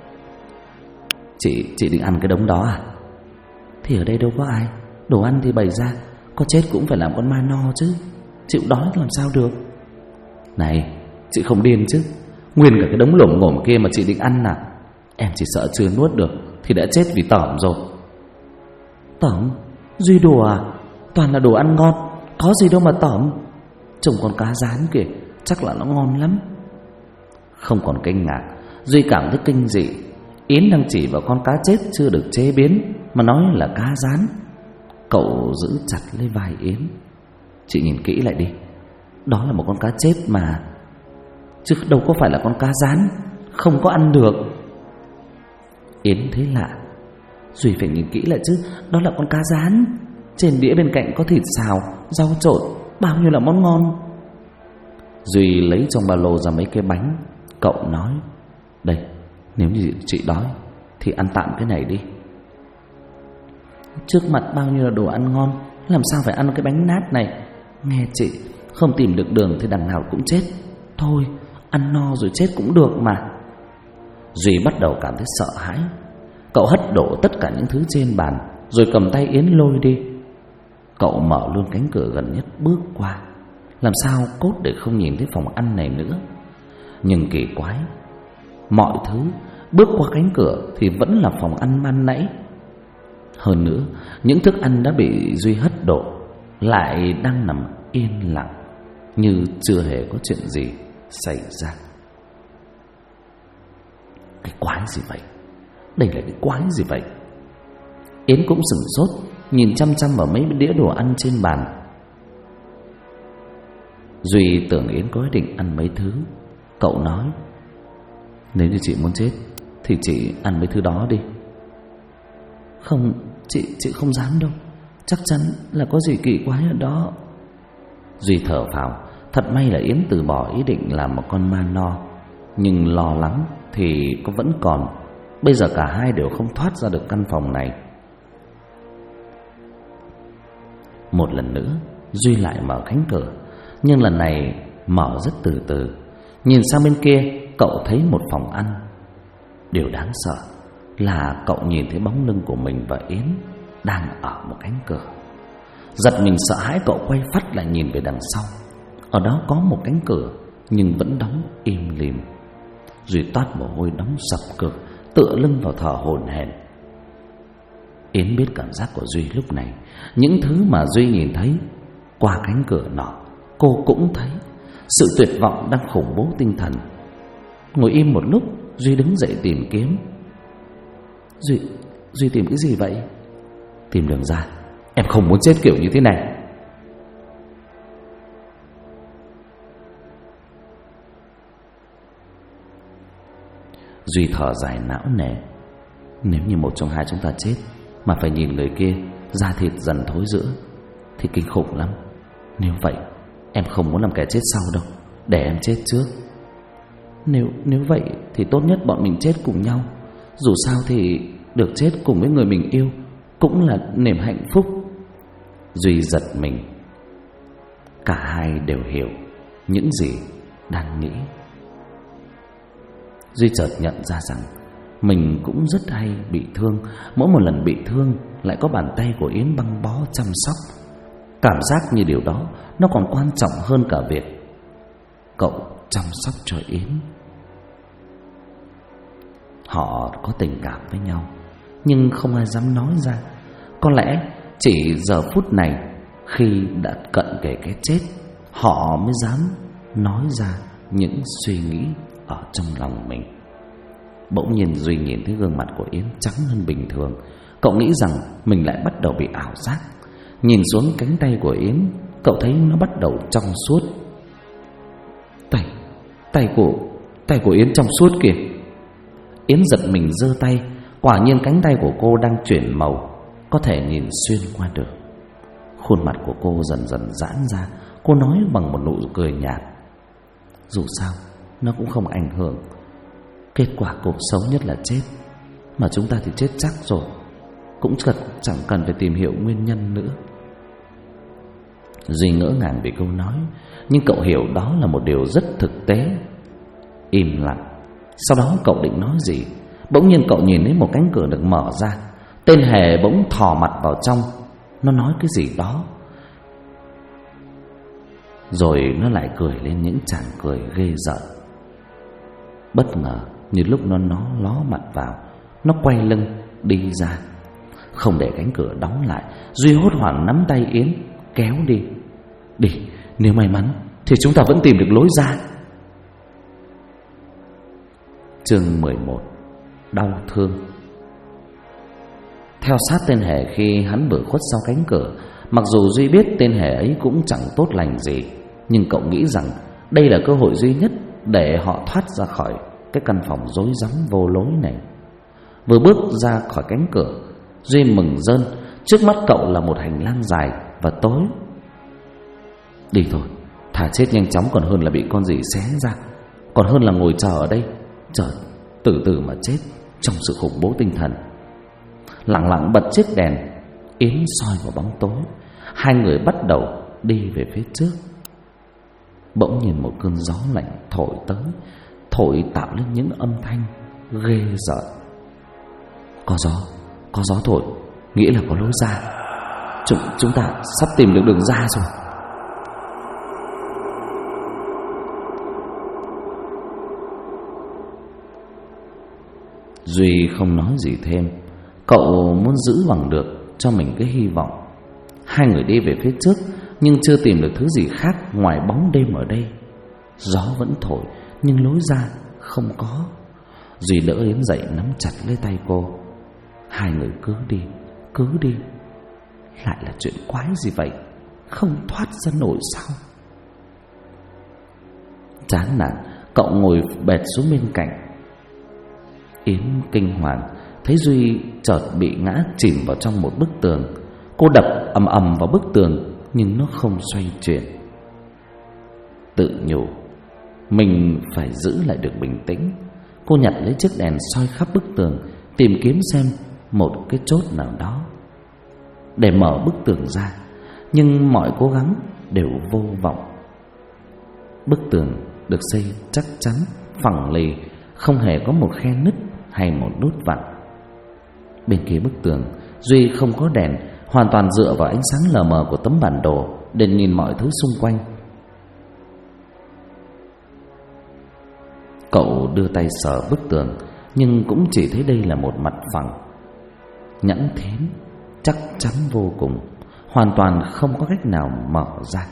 Chị định ăn cái đống đó à? Thì ở đây đâu có ai, đồ ăn thì bày ra, có chết cũng phải làm con ma no chứ. Chịu đói làm sao được. Này, chị không điên chứ? Nguyên cả cái đống lổm ngổm kia mà chị định ăn à? Em chỉ sợ chưa nuốt được thì đã chết vì tởm rồi. Tởm? Duy đùa à? Toàn là đồ ăn ngon, có gì đâu mà tởm. Trông con cá rán kìa, chắc là nó ngon lắm. Không còn kinh ngạc, Duy cảm thấy kinh dị. Yến đang chỉ vào con cá chết chưa được chế biến mà nói là cá rán. Cậu giữ chặt lấy vai Yến. Chị nhìn kỹ lại đi, đó là một con cá chết mà, chứ đâu có phải là con cá rán, không có ăn được. Yến thấy lạ. Duy phải nhìn kỹ lại chứ, đó là con cá rán. Trên đĩa bên cạnh có thịt xào, rau trộn, bao nhiêu là món ngon. Duy lấy trong ba lô ra mấy cái bánh. Cậu nói, đây, nếu như chị đói thì ăn tạm cái này đi. Trước mặt bao nhiêu là đồ ăn ngon, làm sao phải ăn cái bánh nát này. Nghe chị, không tìm được đường thì đằng nào cũng chết. Thôi, ăn no rồi chết cũng được mà. Duy bắt đầu cảm thấy sợ hãi. Cậu hất đổ tất cả những thứ trên bàn, rồi cầm tay Yến lôi đi. Cậu mở luôn cánh cửa gần nhất bước qua. Làm sao cốt để không nhìn thấy phòng ăn này nữa. Nhưng kỳ quái, mọi thứ bước qua cánh cửa thì vẫn là phòng ăn ban nãy. Hơn nữa, những thức ăn đã bị Duy hất đổ lại đang nằm yên lặng, như chưa hề có chuyện gì xảy ra. Cái quái gì vậy? Đây là cái quái gì vậy? Yến cũng sửng sốt, nhìn chăm chăm vào mấy đĩa đồ ăn trên bàn. Duy tưởng Yến có ý định ăn mấy thứ. Cậu nói, nếu như chị muốn chết thì chị ăn mấy thứ đó đi. Không, chị không dám đâu. Chắc chắn là có gì kỳ quái ở đó. Duy thở phào. Thật may là Yến từ bỏ ý định làm một con ma no. Nhưng lo lắng thì vẫn còn. Bây giờ cả hai đều không thoát ra được căn phòng này. Một lần nữa Duy lại mở cánh cửa, nhưng lần này mở rất từ từ. Nhìn sang bên kia, cậu thấy một phòng ăn. Điều đáng sợ là cậu nhìn thấy bóng lưng của mình và Yến đang ở một cánh cửa. Giật mình sợ hãi, cậu quay phắt lại nhìn về đằng sau. Ở đó có một cánh cửa nhưng vẫn đóng im lìm. Duy toát mồ hôi đóng sập cửa, tựa lưng vào thở hổn hển. Yến biết cảm giác của Duy lúc này. Những thứ mà Duy nhìn thấy qua cánh cửa nọ, cô cũng thấy. Sự tuyệt vọng đang khủng bố tinh thần. Ngồi im một lúc, Duy đứng dậy tìm kiếm. Duy tìm cái gì vậy? Tìm đường ra. Em không muốn chết kiểu như thế này. Duy thở dài não nề. Nếu như một trong hai chúng ta chết mà phải nhìn người kia da thịt dần thối rữa thì kinh khủng lắm. Nếu vậy em không muốn làm kẻ chết sau đâu. Để em chết trước. Nếu vậy thì tốt nhất bọn mình chết cùng nhau. Dù sao thì được chết cùng với người mình yêu cũng là niềm hạnh phúc. Duy giật mình. Cả hai đều hiểu những gì đang nghĩ. Duy chợt nhận ra rằng mình cũng rất hay bị thương. Mỗi một lần bị thương lại có bàn tay của Yến băng bó chăm sóc. Cảm giác như điều đó nó còn quan trọng hơn cả việc cậu chăm sóc cho Yến. Họ có tình cảm với nhau nhưng không ai dám nói ra. Có lẽ chỉ giờ phút này, khi đã cận kề cái chết, họ mới dám nói ra những suy nghĩ ở trong lòng mình. Bỗng nhiên Duy nhìn thấy gương mặt của Yến trắng hơn bình thường. Cậu nghĩ rằng mình lại bắt đầu bị ảo giác. Nhìn xuống cánh tay của Yến, cậu thấy nó bắt đầu trong suốt. Tay của Yến trong suốt kìa. Yến giật mình giơ tay. Quả nhiên cánh tay của cô đang chuyển màu, có thể nhìn xuyên qua được. Khuôn mặt của cô dần dần giãn ra. Cô nói bằng một nụ cười nhạt, dù sao nó cũng không ảnh hưởng. Kết quả cuộc xấu nhất là chết, mà chúng ta thì chết chắc rồi, cũng chẳng cần phải tìm hiểu nguyên nhân nữa. Duy ngỡ ngàng vì câu nói, nhưng cậu hiểu đó là một điều rất thực tế. Im lặng. Sau đó cậu định nói gì, bỗng nhiên cậu nhìn thấy một cánh cửa được mở ra. Tên Hề bỗng thò mặt vào trong. Nó nói cái gì đó, rồi nó lại cười lên những tràng cười ghê rợn. Bất ngờ, như lúc nó ló mặt vào, nó quay lưng đi ra. Không để cánh cửa đóng lại, Duy hốt hoảng nắm tay Yến kéo đi. Đi, nếu may mắn thì chúng ta vẫn tìm được lối ra. Chương 11. Đau thương. Theo sát tên Hề khi hắn vừa khuất sau cánh cửa. Mặc dù Duy biết tên Hề ấy cũng chẳng tốt lành gì, nhưng cậu nghĩ rằng đây là cơ hội duy nhất để họ thoát ra khỏi cái căn phòng rối rắm vô lối này. Vừa bước ra khỏi cánh cửa, Duy mừng rơn. Trước mắt cậu là một hành lang dài và tối. Đi thôi, thà chết nhanh chóng còn hơn là bị con gì xé ra, còn hơn là ngồi chờ ở đây, chờ từ từ mà chết trong sự khủng bố tinh thần. Lặng lặng bật chiếc đèn, Yến soi vào bóng tối. hai người bắt đầu đi về phía trước. Bỗng nhiên một cơn gió lạnh thổi tới, thổi tạo lên những âm thanh ghê rợn. Có gió thổi, nghĩa là có lối ra. Chúng ta sắp tìm được đường ra rồi. Duy không nói gì thêm. Cậu muốn giữ bằng được cho mình cái hy vọng. Hai người đi về phía trước, nhưng chưa tìm được thứ gì khác ngoài bóng đêm ở đây. Gió vẫn thổi, nhưng lối ra không có. Duy đỡ Yến dậy, nắm chặt lấy tay cô. Hai người cứ đi. Lại là chuyện quái gì vậy? Không thoát ra nổi sao? Chán nản, cậu ngồi bệt xuống bên cạnh. Yến kinh hoàng thấy Duy chợt bị ngã chìm vào trong một bức tường. Cô đập ầm ầm vào bức tường, nhưng nó không xoay chuyển. Tự nhủ mình phải giữ lại được bình tĩnh. Cô nhặt lấy chiếc đèn soi khắp bức tường, tìm kiếm xem một cái chốt nào đó để mở bức tường ra. Nhưng mọi cố gắng đều vô vọng. Bức tường được xây chắc chắn, phẳng lì, không hề có một khe nứt hay một nút vặn. Bên kia bức tường, Duy không có đèn, hoàn toàn dựa vào ánh sáng lờ mờ của tấm bản đồ để nhìn mọi thứ xung quanh. Cậu đưa tay sờ bức tường, nhưng cũng chỉ thấy đây là một mặt phẳng, nhẵn thén, chắc chắn vô cùng, hoàn toàn không có cách nào mở ra.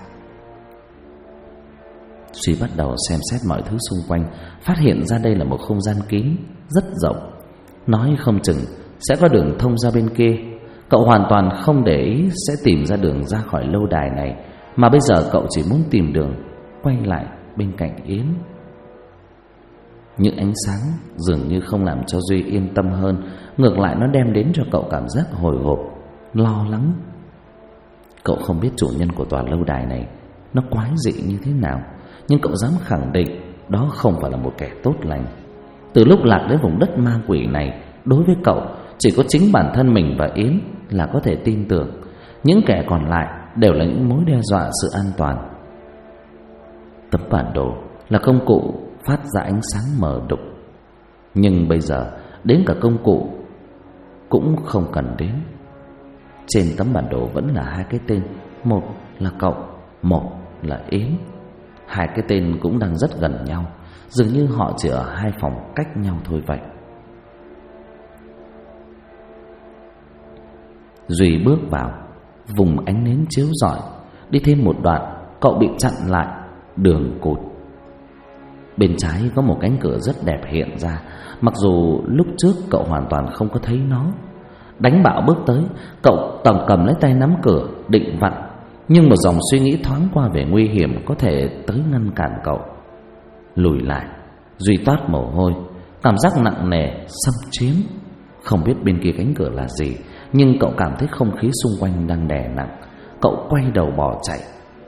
Duy bắt đầu xem xét mọi thứ xung quanh, phát hiện ra đây là một không gian kín rất rộng, nói không chừng sẽ có đường thông ra bên kia. Cậu hoàn toàn không để ý sẽ tìm ra đường ra khỏi lâu đài này, mà bây giờ cậu chỉ muốn tìm đường quay lại bên cạnh Yến. Những ánh sáng dường như không làm cho Duy yên tâm hơn, ngược lại nó đem đến cho cậu cảm giác hồi hộp, lo lắng. Cậu không biết chủ nhân của tòa lâu đài này nó quái dị như thế nào, nhưng cậu dám khẳng định đó không phải là một kẻ tốt lành. Từ lúc lạc đến vùng đất ma quỷ này, đối với cậu chỉ có chính bản thân mình và Yến là có thể tin tưởng. Những kẻ còn lại đều là những mối đe dọa sự an toàn. Tấm bản đồ là công cụ phát ra ánh sáng mờ đục, nhưng bây giờ đến cả công cụ cũng không cần đến. Trên tấm bản đồ vẫn là hai cái tên, một là cậu, một là Yến. Hai cái tên cũng đang rất gần nhau, dường như họ chỉ ở hai phòng cách nhau thôi vậy. Duy bước vào, vùng ánh nến chiếu rọi. Đi thêm một đoạn, cậu bị chặn lại đường cụt. Bên trái có một cánh cửa rất đẹp hiện ra, mặc dù lúc trước cậu hoàn toàn không có thấy nó. Đánh bạo bước tới, cậu cầm lấy tay nắm cửa định vặn, nhưng một dòng suy nghĩ thoáng qua về nguy hiểm có thể tới ngăn cản cậu. Lùi lại, Duy toát mồ hôi, cảm giác nặng nề xâm chiếm. Không biết bên kia cánh cửa là gì, nhưng cậu cảm thấy không khí xung quanh đang đè nặng. Cậu quay đầu bỏ chạy.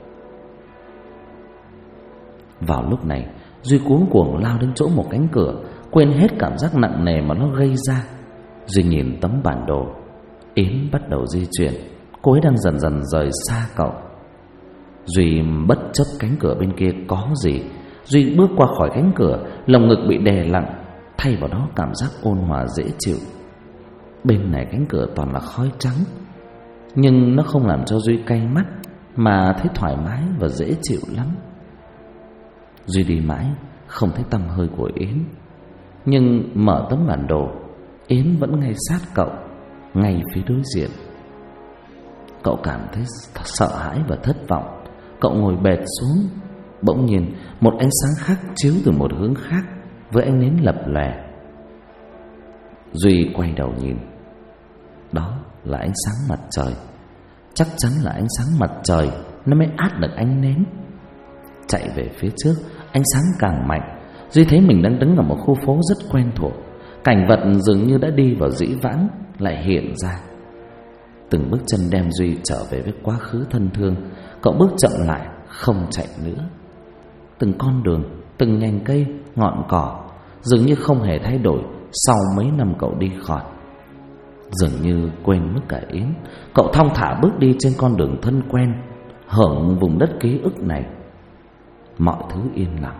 Vào lúc này, Duy cuống cuồng lao đến chỗ một cánh cửa, quên hết cảm giác nặng nề mà nó gây ra. Duy nhìn tấm bản đồ. Yến bắt đầu di chuyển, cô ấy đang dần dần rời xa cậu. Duy bất chấp cánh cửa bên kia có gì. Duy bước qua khỏi cánh cửa, lồng ngực bị đè nặng, thay vào đó cảm giác ôn hòa dễ chịu. Bên này cánh cửa toàn là khói trắng, nhưng nó không làm cho Duy cay mắt, mà thấy thoải mái và dễ chịu lắm. Duy đi mãi không thấy tăm hơi của Yến, nhưng mở tấm bản đồ, Yến vẫn ngay sát cậu, ngay phía đối diện. Cậu cảm thấy sợ hãi và thất vọng. Cậu ngồi bệt xuống. Bỗng nhiên một ánh sáng khác chiếu từ một hướng khác, với ánh nến lập lòe. Duy quay đầu nhìn. Đó là ánh sáng mặt trời. Chắc chắn là ánh sáng mặt trời nó mới át được ánh nến. Chạy về phía trước, ánh sáng càng mạnh. Duy thấy mình đang đứng ở một khu phố rất quen thuộc. Cảnh vật dường như đã đi vào dĩ vãng lại hiện ra. Từng bước chân đem Duy trở về với quá khứ thân thương. Cậu bước chậm lại, không chạy nữa. Từng con đường, từng nhành cây, ngọn cỏ dường như không hề thay đổi sau mấy năm cậu đi khỏi. Dường như quên mất cả Yến, cậu thong thả bước đi trên con đường thân quen, hưởng vùng đất ký ức này. Mọi thứ yên lặng.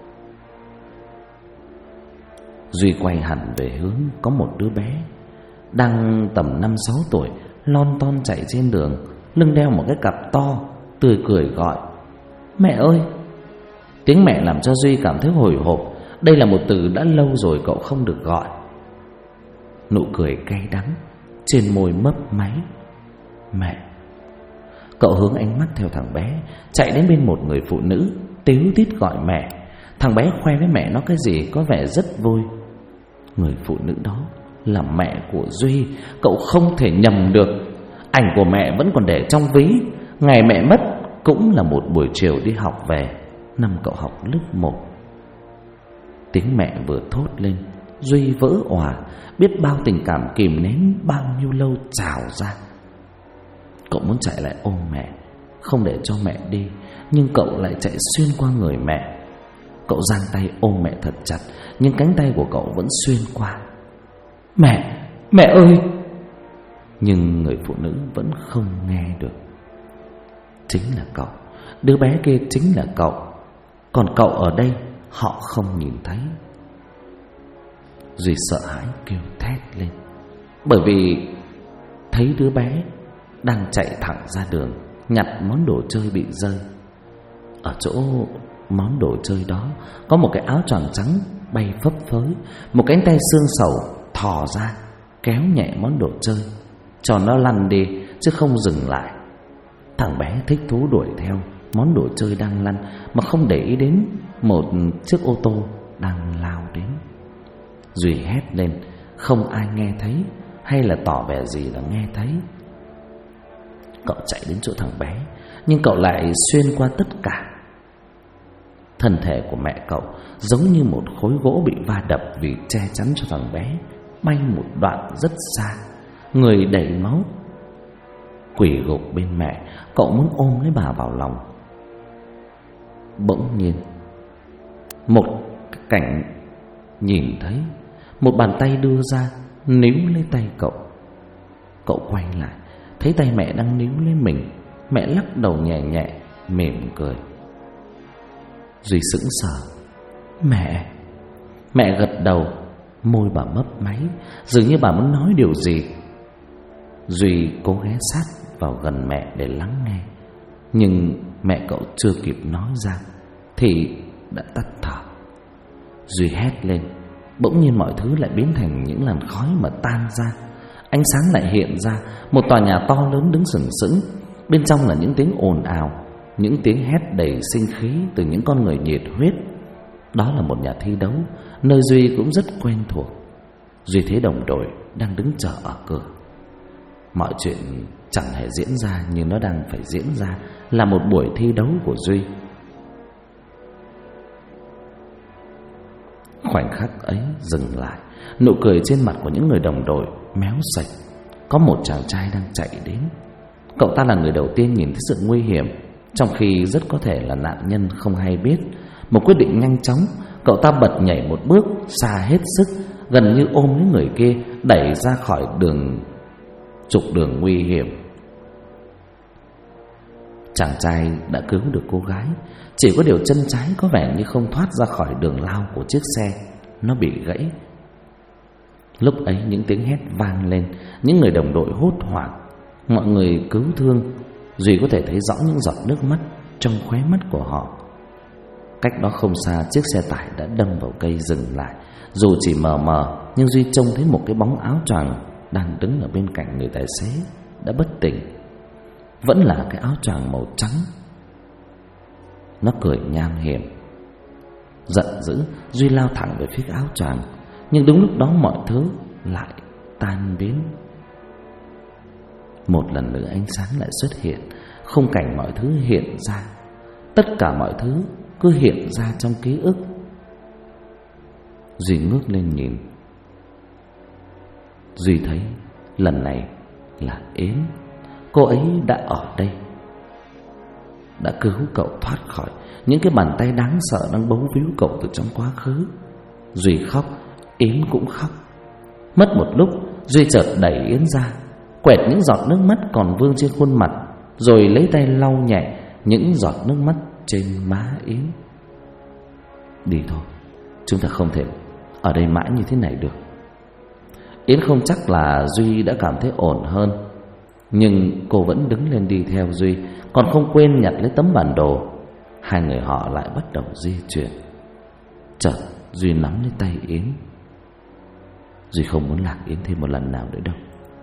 Duy quay hẳn về hướng có một đứa bé đang tầm 5-6 tuổi, lon ton chạy trên đường, lưng đeo một cái cặp to, tươi cười gọi: "Mẹ ơi!" Tiếng mẹ làm cho Duy cảm thấy hồi hộp. Đây là một từ đã lâu rồi cậu không được gọi. Nụ cười cay đắng trên môi mấp máy: "Mẹ." Cậu hướng ánh mắt theo thằng bé, chạy đến bên một người phụ nữ, tíu tít gọi mẹ. Thằng bé khoe với mẹ nó cái gì có vẻ rất vui. Người phụ nữ đó là mẹ của Duy. Cậu không thể nhầm được. Ảnh của mẹ vẫn còn để trong ví. Ngày mẹ mất cũng là một buổi chiều đi học về, năm cậu học lớp 1. Tiếng mẹ vừa thốt lên, Duy vỡ òa. Biết bao tình cảm kìm nén bao nhiêu lâu trào ra. Cậu muốn chạy lại ôm mẹ, không để cho mẹ đi, nhưng cậu lại chạy xuyên qua người mẹ. Cậu giang tay ôm mẹ thật chặt, nhưng cánh tay của cậu vẫn xuyên qua. "Mẹ, mẹ ơi!" Nhưng người phụ nữ vẫn không nghe được. Chính là cậu, đứa bé kia chính là cậu. Còn cậu ở đây họ không nhìn thấy. Duy sợ hãi kêu thét lên, bởi vì thấy đứa bé đang chạy thẳng ra đường nhặt món đồ chơi bị rơi. Ở chỗ món đồ chơi đó có một cái áo choàng trắng bay phấp phới. Một cánh tay xương sầu thò ra kéo nhẹ món đồ chơi cho nó lăn đi, chứ không dừng lại. Thằng bé thích thú đuổi theo món đồ chơi đang lăn, mà không để ý đến một chiếc ô tô đang lao đến. Duy hét lên, không ai nghe thấy, hay là tỏ vẻ gì là nghe thấy. Cậu chạy đến chỗ thằng bé, nhưng cậu lại xuyên qua tất cả. Thân thể của mẹ cậu giống như một khối gỗ bị va đập vì che chắn cho thằng bé, bay một đoạn rất xa, người đầy máu. Quỳ gục bên mẹ, cậu muốn ôm lấy bà vào lòng. Bỗng nhiên một cảnh nhìn thấy, một bàn tay đưa ra níu lấy tay cậu. Cậu quay lại, thấy tay mẹ đang níu lấy mình. Mẹ lắc đầu nhẹ nhẹ, mỉm cười. Duy sững sờ. "Mẹ." Mẹ gật đầu, môi bà mấp máy, dường như bà muốn nói điều gì. Duy cố ghé sát vào gần mẹ để lắng nghe, nhưng mẹ cậu chưa kịp nói ra thì đã tắt thở. Duy hét lên. Bỗng nhiên mọi thứ lại biến thành những làn khói mà tan ra. Ánh sáng lại hiện ra. Một tòa nhà to lớn đứng sừng sững. Bên trong là những tiếng ồn ào, những tiếng hét đầy sinh khí từ những con người nhiệt huyết. Đó là một nhà thi đấu, nơi Duy cũng rất quen thuộc. Duy thấy đồng đội đang đứng chờ ở cửa. Mọi chuyện chẳng hề diễn ra như nó đang phải diễn ra, là một buổi thi đấu của Duy. Khoảnh khắc ấy dừng lại. Nụ cười trên mặt của những người đồng đội méo sạch. Có một chàng trai đang chạy đến. Cậu ta là người đầu tiên nhìn thấy sự nguy hiểm, trong khi rất có thể là nạn nhân không hay biết. Một quyết định nhanh chóng, cậu ta bật nhảy một bước xa hết sức, gần như ôm lấy người kia, đẩy ra khỏi trục đường nguy hiểm. Chàng trai đã cứu được cô gái, chỉ có điều chân trái có vẻ như không thoát ra khỏi đường lao của chiếc xe, nó bị gãy. Lúc ấy những tiếng hét vang lên, những người đồng đội hốt hoảng, mọi người cứu thương. Duy có thể thấy rõ những giọt nước mắt trong khóe mắt của họ. Cách đó không xa, chiếc xe tải đã đâm vào cây dừng lại. Dù chỉ mờ mờ, nhưng Duy trông thấy một cái bóng áo choàng đang đứng ở bên cạnh người tài xế đã bất tỉnh. Vẫn là cái áo choàng màu trắng. Nó cười nham hiểm. Giận dữ, Duy lao thẳng về phía áo choàng, nhưng đúng lúc đó mọi thứ lại tan biến. Một lần nữa ánh sáng lại xuất hiện, khung cảnh mọi thứ hiện ra. Tất cả mọi thứ cứ hiện ra trong ký ức. Duy ngước lên nhìn. Duy thấy lần này là Yến. Cô ấy đã ở đây, đã cứu cậu thoát khỏi những cái bàn tay đáng sợ đang bấu víu cậu từ trong quá khứ. Duy khóc, Yến cũng khóc. Mất một lúc, Duy chợt đẩy Yến ra, quẹt những giọt nước mắt còn vương trên khuôn mặt, rồi lấy tay lau nhẹ những giọt nước mắt trên má Yến. Đi thôi, chúng ta không thể ở đây mãi như thế này được. Yến không chắc là Duy đã cảm thấy ổn hơn, nhưng cô vẫn đứng lên đi theo Duy, còn không quên nhặt lấy tấm bản đồ. Hai người họ lại bắt đầu di chuyển. Chợt Duy nắm lấy tay Yến. Duy không muốn lạc Yến thêm một lần nào nữa đâu.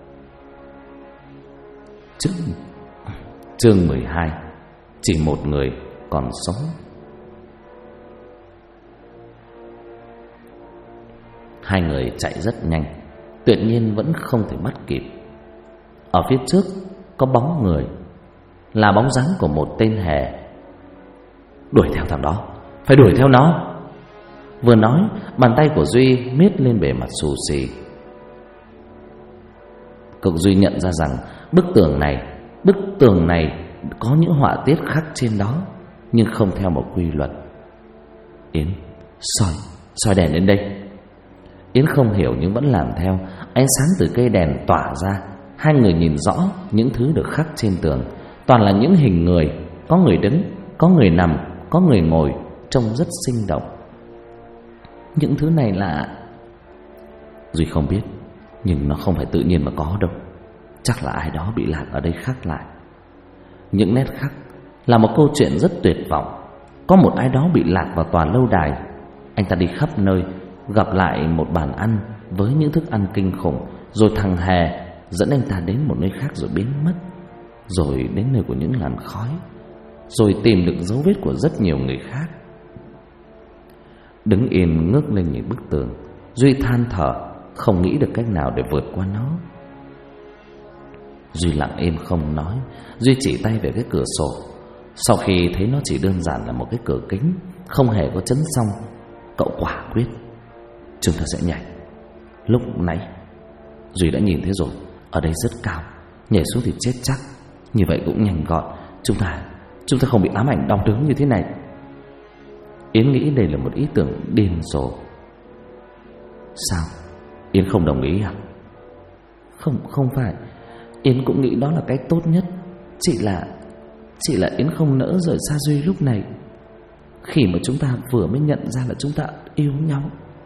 Chương 12. Chỉ một người còn sống. Hai người chạy rất nhanh, tuyệt nhiên vẫn không thể bắt kịp. Ở phía trước có bóng người, là bóng dáng của một tên hề. Đuổi theo thằng đó, phải đuổi theo nó. Vừa nói, bàn tay của Duy miết lên bề mặt xù xì. Cậu Duy nhận ra rằng bức tường này có những họa tiết khắc trên đó, nhưng không theo một quy luật. Yến, soi đèn đến đây. Yến không hiểu nhưng vẫn làm theo. Ánh sáng từ cây đèn tỏa ra, hai người nhìn rõ những thứ được khắc trên tường. Toàn là những hình người, có người đứng, có người nằm, có người ngồi, trông rất sinh động. Những thứ này là... Duy không biết, nhưng nó không phải tự nhiên mà có đâu. Chắc là ai đó bị lạc ở đây khắc lại. Những nét khắc là một câu chuyện rất tuyệt vọng. Có một ai đó bị lạc vào tòa lâu đài. Anh ta đi khắp nơi, gặp lại một bàn ăn với những thức ăn kinh khủng. Rồi thằng Hề dẫn anh ta đến một nơi khác rồi biến mất. Rồi đến nơi của những làn khói, rồi tìm được dấu vết của rất nhiều người khác. Đứng yên ngước lên nhìn bức tường, Duy than thở, không nghĩ được cách nào để vượt qua nó. Duy lặng im không nói. Duy chỉ tay về cái cửa sổ. Sau khi thấy nó chỉ đơn giản là một cái cửa kính, không hề có chấn song, cậu quả quyết: chúng ta sẽ nhảy. Lúc nãy Duy đã nhìn thấy rồi, ở đây rất cao, nhảy xuống thì chết chắc. Như vậy cũng nhanh gọn. Chúng ta không bị ám ảnh đau đớn như thế này. Yến nghĩ đây là một ý tưởng điên rồ. Sao? Yến không đồng ý à? Không phải. Yến cũng nghĩ đó là cái tốt nhất. Chỉ là Yến không nỡ rời xa Duy lúc này, khi mà chúng ta vừa mới nhận ra là chúng ta yêu nhau.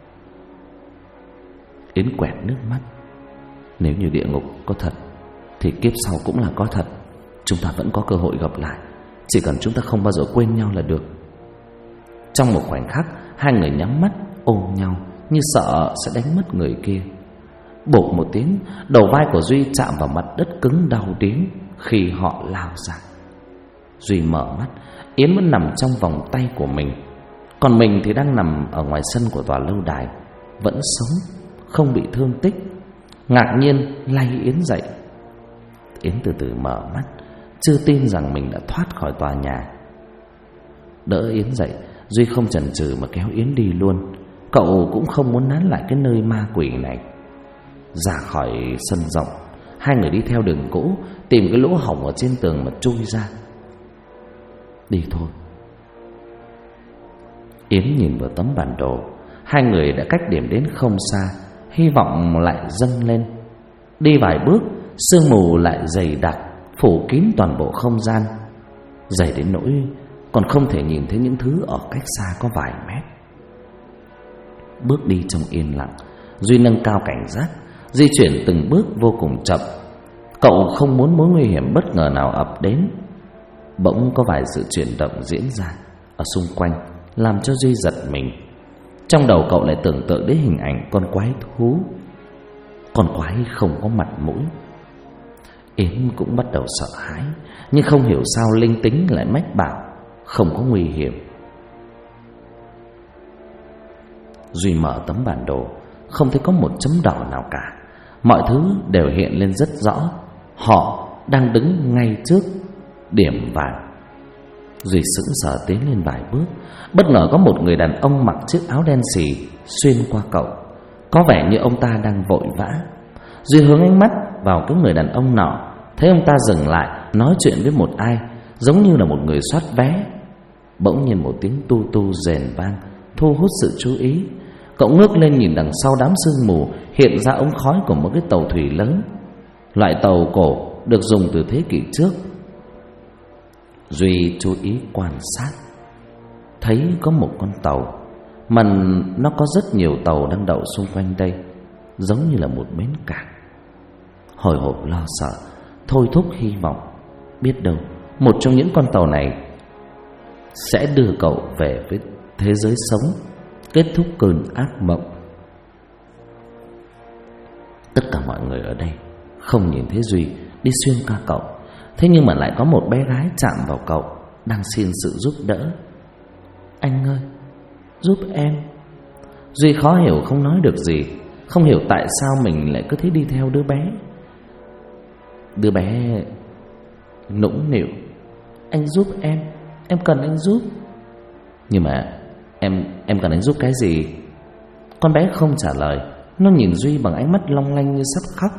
Yến quẹt nước mắt. Nếu như địa ngục có thật thì kiếp sau cũng là có thật. Chúng ta vẫn có cơ hội gặp lại, chỉ cần chúng ta không bao giờ quên nhau là được. Trong một khoảnh khắc, hai người nhắm mắt ôm nhau, như sợ sẽ đánh mất người kia. Bột một tiếng, đầu vai của Duy chạm vào mặt đất cứng đau đớn khi họ lao ra. Duy mở mắt, Yến vẫn nằm trong vòng tay của mình, còn mình thì đang nằm ở ngoài sân của tòa lâu đài, vẫn sống, không bị thương tích. Ngạc nhiên lay Yến dậy. Yến từ từ mở mắt, chưa tin rằng mình đã thoát khỏi tòa nhà. Đỡ Yến dậy, Duy không chần chừ mà kéo Yến đi luôn. Cậu cũng không muốn nán lại cái nơi ma quỷ này. Ra khỏi sân rộng, hai người đi theo đường cũ, tìm cái lỗ hổng ở trên tường mà chui ra. Đi thôi. Yến nhìn vào tấm bản đồ. Hai người đã cách điểm đến không xa, hy vọng lại dâng lên. Đi vài bước, sương mù lại dày đặc, phủ kín toàn bộ không gian, dày đến nỗi còn không thể nhìn thấy những thứ ở cách xa có vài mét. Bước đi trong yên lặng, Duy nâng cao cảnh giác, di chuyển từng bước vô cùng chậm. Cậu không muốn mối nguy hiểm bất ngờ nào ập đến. Bỗng có vài sự chuyển động diễn ra ở xung quanh, làm cho Duy giật mình. Trong đầu cậu lại tưởng tượng đến hình ảnh con quái thú. Con quái không có mặt mũi. Yến cũng bắt đầu sợ hãi, nhưng không hiểu sao linh tính lại mách bảo không có nguy hiểm. Duy mở tấm bản đồ, không thấy có một chấm đỏ nào cả. Mọi thứ đều hiện lên rất rõ. Họ đang đứng ngay trước điểm vàng. Duy sững sờ tiến lên vài bước. Bất ngờ có một người đàn ông mặc chiếc áo đen xì xuyên qua cậu. Có vẻ như ông ta đang vội vã. Duy hướng ánh mắt vào cái người đàn ông nọ, thấy ông ta dừng lại nói chuyện với một ai, giống như là một người soát vé. Bỗng nhiên một tiếng tu tu rền vang thu hút sự chú ý. Cậu ngước lên nhìn đằng sau đám sương mù, hiện ra ống khói của một cái tàu thủy lớn, loại tàu cổ được dùng từ thế kỷ trước. Duy chú ý quan sát, thấy có một con tàu mà nó có rất nhiều tàu đang đậu xung quanh đây, giống như là một bến cảng. Hồi hộp lo sợ, thôi thúc hy vọng, biết đâu một trong những con tàu này sẽ đưa cậu về với thế giới sống, kết thúc cơn ác mộng. Tất cả mọi người ở đây không nhìn thấy Duy đi xuyên qua cậu, thế nhưng mà lại có một bé gái chạm vào cậu, đang xin sự giúp đỡ. Anh ơi, giúp em. Duy khó hiểu không nói được gì, không hiểu tại sao mình lại cứ thế đi theo đứa bé. Đứa bé nũng nịu, anh giúp em cần anh giúp. Nhưng mà em cần anh giúp cái gì? Con bé không trả lời, nó nhìn Duy bằng ánh mắt long lanh như sắp khóc.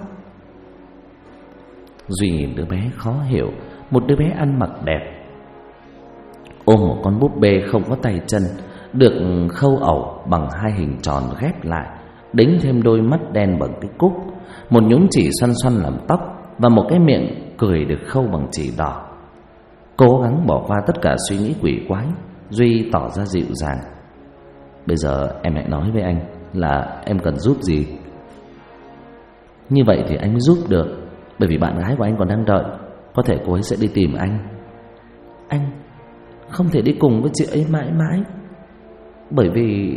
Duy nhìn đứa bé khó hiểu, một đứa bé ăn mặc đẹp, ôm một con búp bê không có tay chân, được khâu ẩu bằng hai hình tròn ghép lại, đính thêm đôi mắt đen bằng cái cúc, một nhúm chỉ xoăn xoăn làm tóc, và một cái miệng cười được khâu bằng chỉ đỏ. Cố gắng bỏ qua tất cả suy nghĩ quỷ quái, Duy tỏ ra dịu dàng. Bây giờ em hãy nói với anh là em cần giúp gì. Như vậy thì anh mới giúp được, bởi vì bạn gái của anh còn đang đợi, có thể cô ấy sẽ đi tìm anh. Anh không thể đi cùng với chị ấy mãi mãi, bởi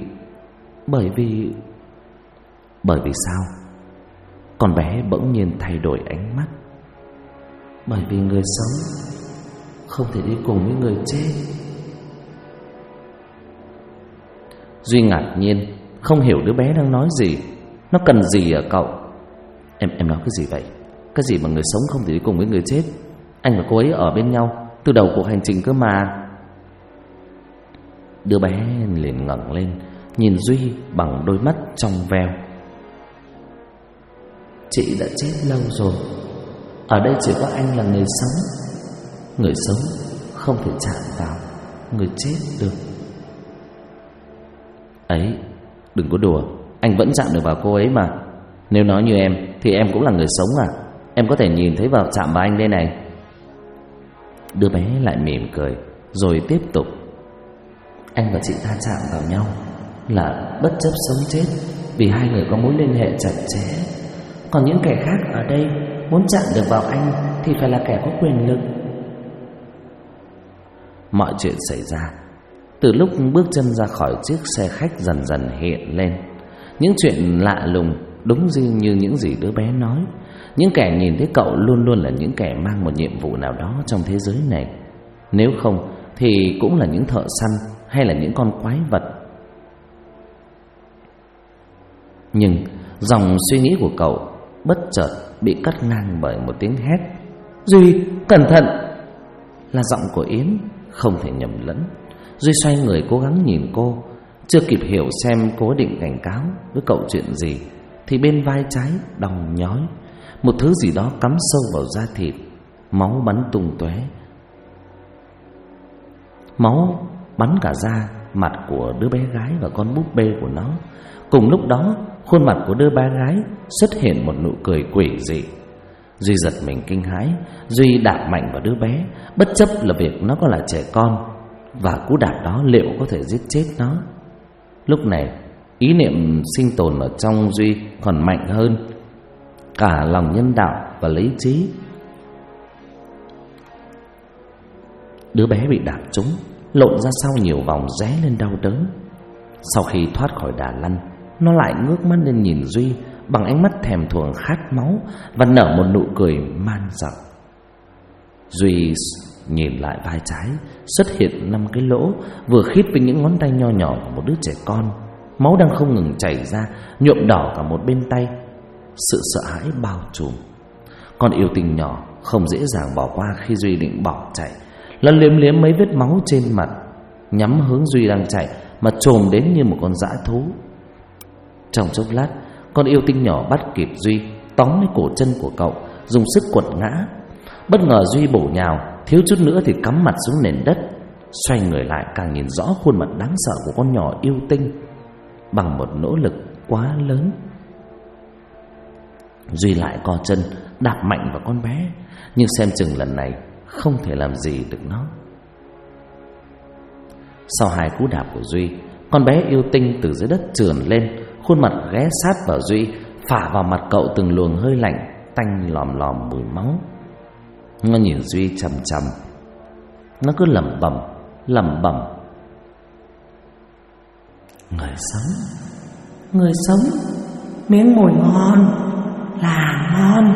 vì sao? Con bé bỗng nhiên thay đổi ánh mắt. Bởi vì người sống không thể đi cùng với người chết. Duy ngạc nhiên, không hiểu đứa bé đang nói gì. Nó cần gì ở cậu? Em nói cái gì vậy? Cái gì mà người sống không thể đi cùng với người chết? Anh và cô ấy ở bên nhau từ đầu cuộc hành trình cơ mà. Đứa bé liền ngẩng lên, nhìn Duy bằng đôi mắt trong veo. Chị đã chết lâu rồi, ở đây chỉ có anh là người sống. Người sống không thể chạm vào người chết được. Ấy, đừng có đùa, anh vẫn chạm được vào cô ấy mà. Nếu nói như em thì em cũng là người sống à? Em có thể nhìn thấy vào chạm vào anh đây này. Đứa bé lại mỉm cười, rồi tiếp tục. Anh và chị ta chạm vào nhau là bất chấp sống chết, vì hai người có mối liên hệ chặt chẽ. Còn những kẻ khác ở đây muốn chạm được vào anh thì phải là kẻ có quyền lực. Mọi chuyện xảy ra từ lúc bước chân ra khỏi chiếc xe khách dần dần hiện lên. Những chuyện lạ lùng đúng như những gì đứa bé nói. Những kẻ nhìn thấy cậu luôn luôn là những kẻ mang một nhiệm vụ nào đó trong thế giới này. Nếu không thì cũng là những thợ săn hay là những con quái vật. Nhưng dòng suy nghĩ của cậu bất chợt bị cắt ngang bởi một tiếng hét. Duy, cẩn thận! Là giọng của Yến, không thể nhầm lẫn. Duy xoay người cố gắng nhìn cô. Chưa kịp hiểu xem cô định cảnh cáo với cậu chuyện gì thì bên vai trái đau nhói, một thứ gì đó cắm sâu vào da thịt. Máu bắn tung tóe. Máu bắn cả da mặt của đứa bé gái và con búp bê của nó. Cùng lúc đó, khuôn mặt của đứa bé gái xuất hiện một nụ cười quỷ dị. Duy giật mình kinh hãi. Duy đạp mạnh vào đứa bé, bất chấp là việc nó có là trẻ con, và cú đạp đó liệu có thể giết chết nó. Lúc này, ý niệm sinh tồn ở trong Duy còn mạnh hơn cả lòng nhân đạo và lý trí. Đứa bé bị đạp trúng, lộn ra sau nhiều vòng, ré lên đau đớn. Sau khi thoát khỏi đà lăn, nó lại ngước mắt lên nhìn Duy bằng ánh mắt thèm thuồng khát máu và nở một nụ cười man dợ. Duy nhìn lại vai trái, xuất hiện 5 cái lỗ vừa khít với những ngón tay nho nhỏ của một đứa trẻ con. Máu đang không ngừng chảy ra, nhuộm đỏ cả một bên tay. Sự sợ hãi bao trùm. Con yêu tinh nhỏ không dễ dàng bỏ qua khi Duy định bỏ chạy. Nó liếm liếm mấy vết máu trên mặt, nhắm hướng Duy đang chạy mà chồm đến như một con dã thú. Trong chốc lát, con yêu tinh nhỏ bắt kịp Duy, tóm lấy cổ chân của cậu, dùng sức quật ngã. Bất ngờ Duy bổ nhào, thiếu chút nữa thì cắm mặt xuống nền đất. Xoay người lại càng nhìn rõ khuôn mặt đáng sợ của con nhỏ yêu tinh. Bằng một nỗ lực quá lớn, Duy lại co chân đạp mạnh vào con bé, nhưng xem chừng lần này không thể làm gì được nó. Sau 2 cú đạp của Duy, con bé yêu tinh từ dưới đất trườn lên, khuôn mặt ghé sát vào Duy, phả vào mặt cậu từng luồng hơi lạnh tanh lòm lòm mùi máu. Nó nhìn Duy chằm chằm, nó cứ lẩm bẩm: Người sống, miếng mồi ngon là ngon.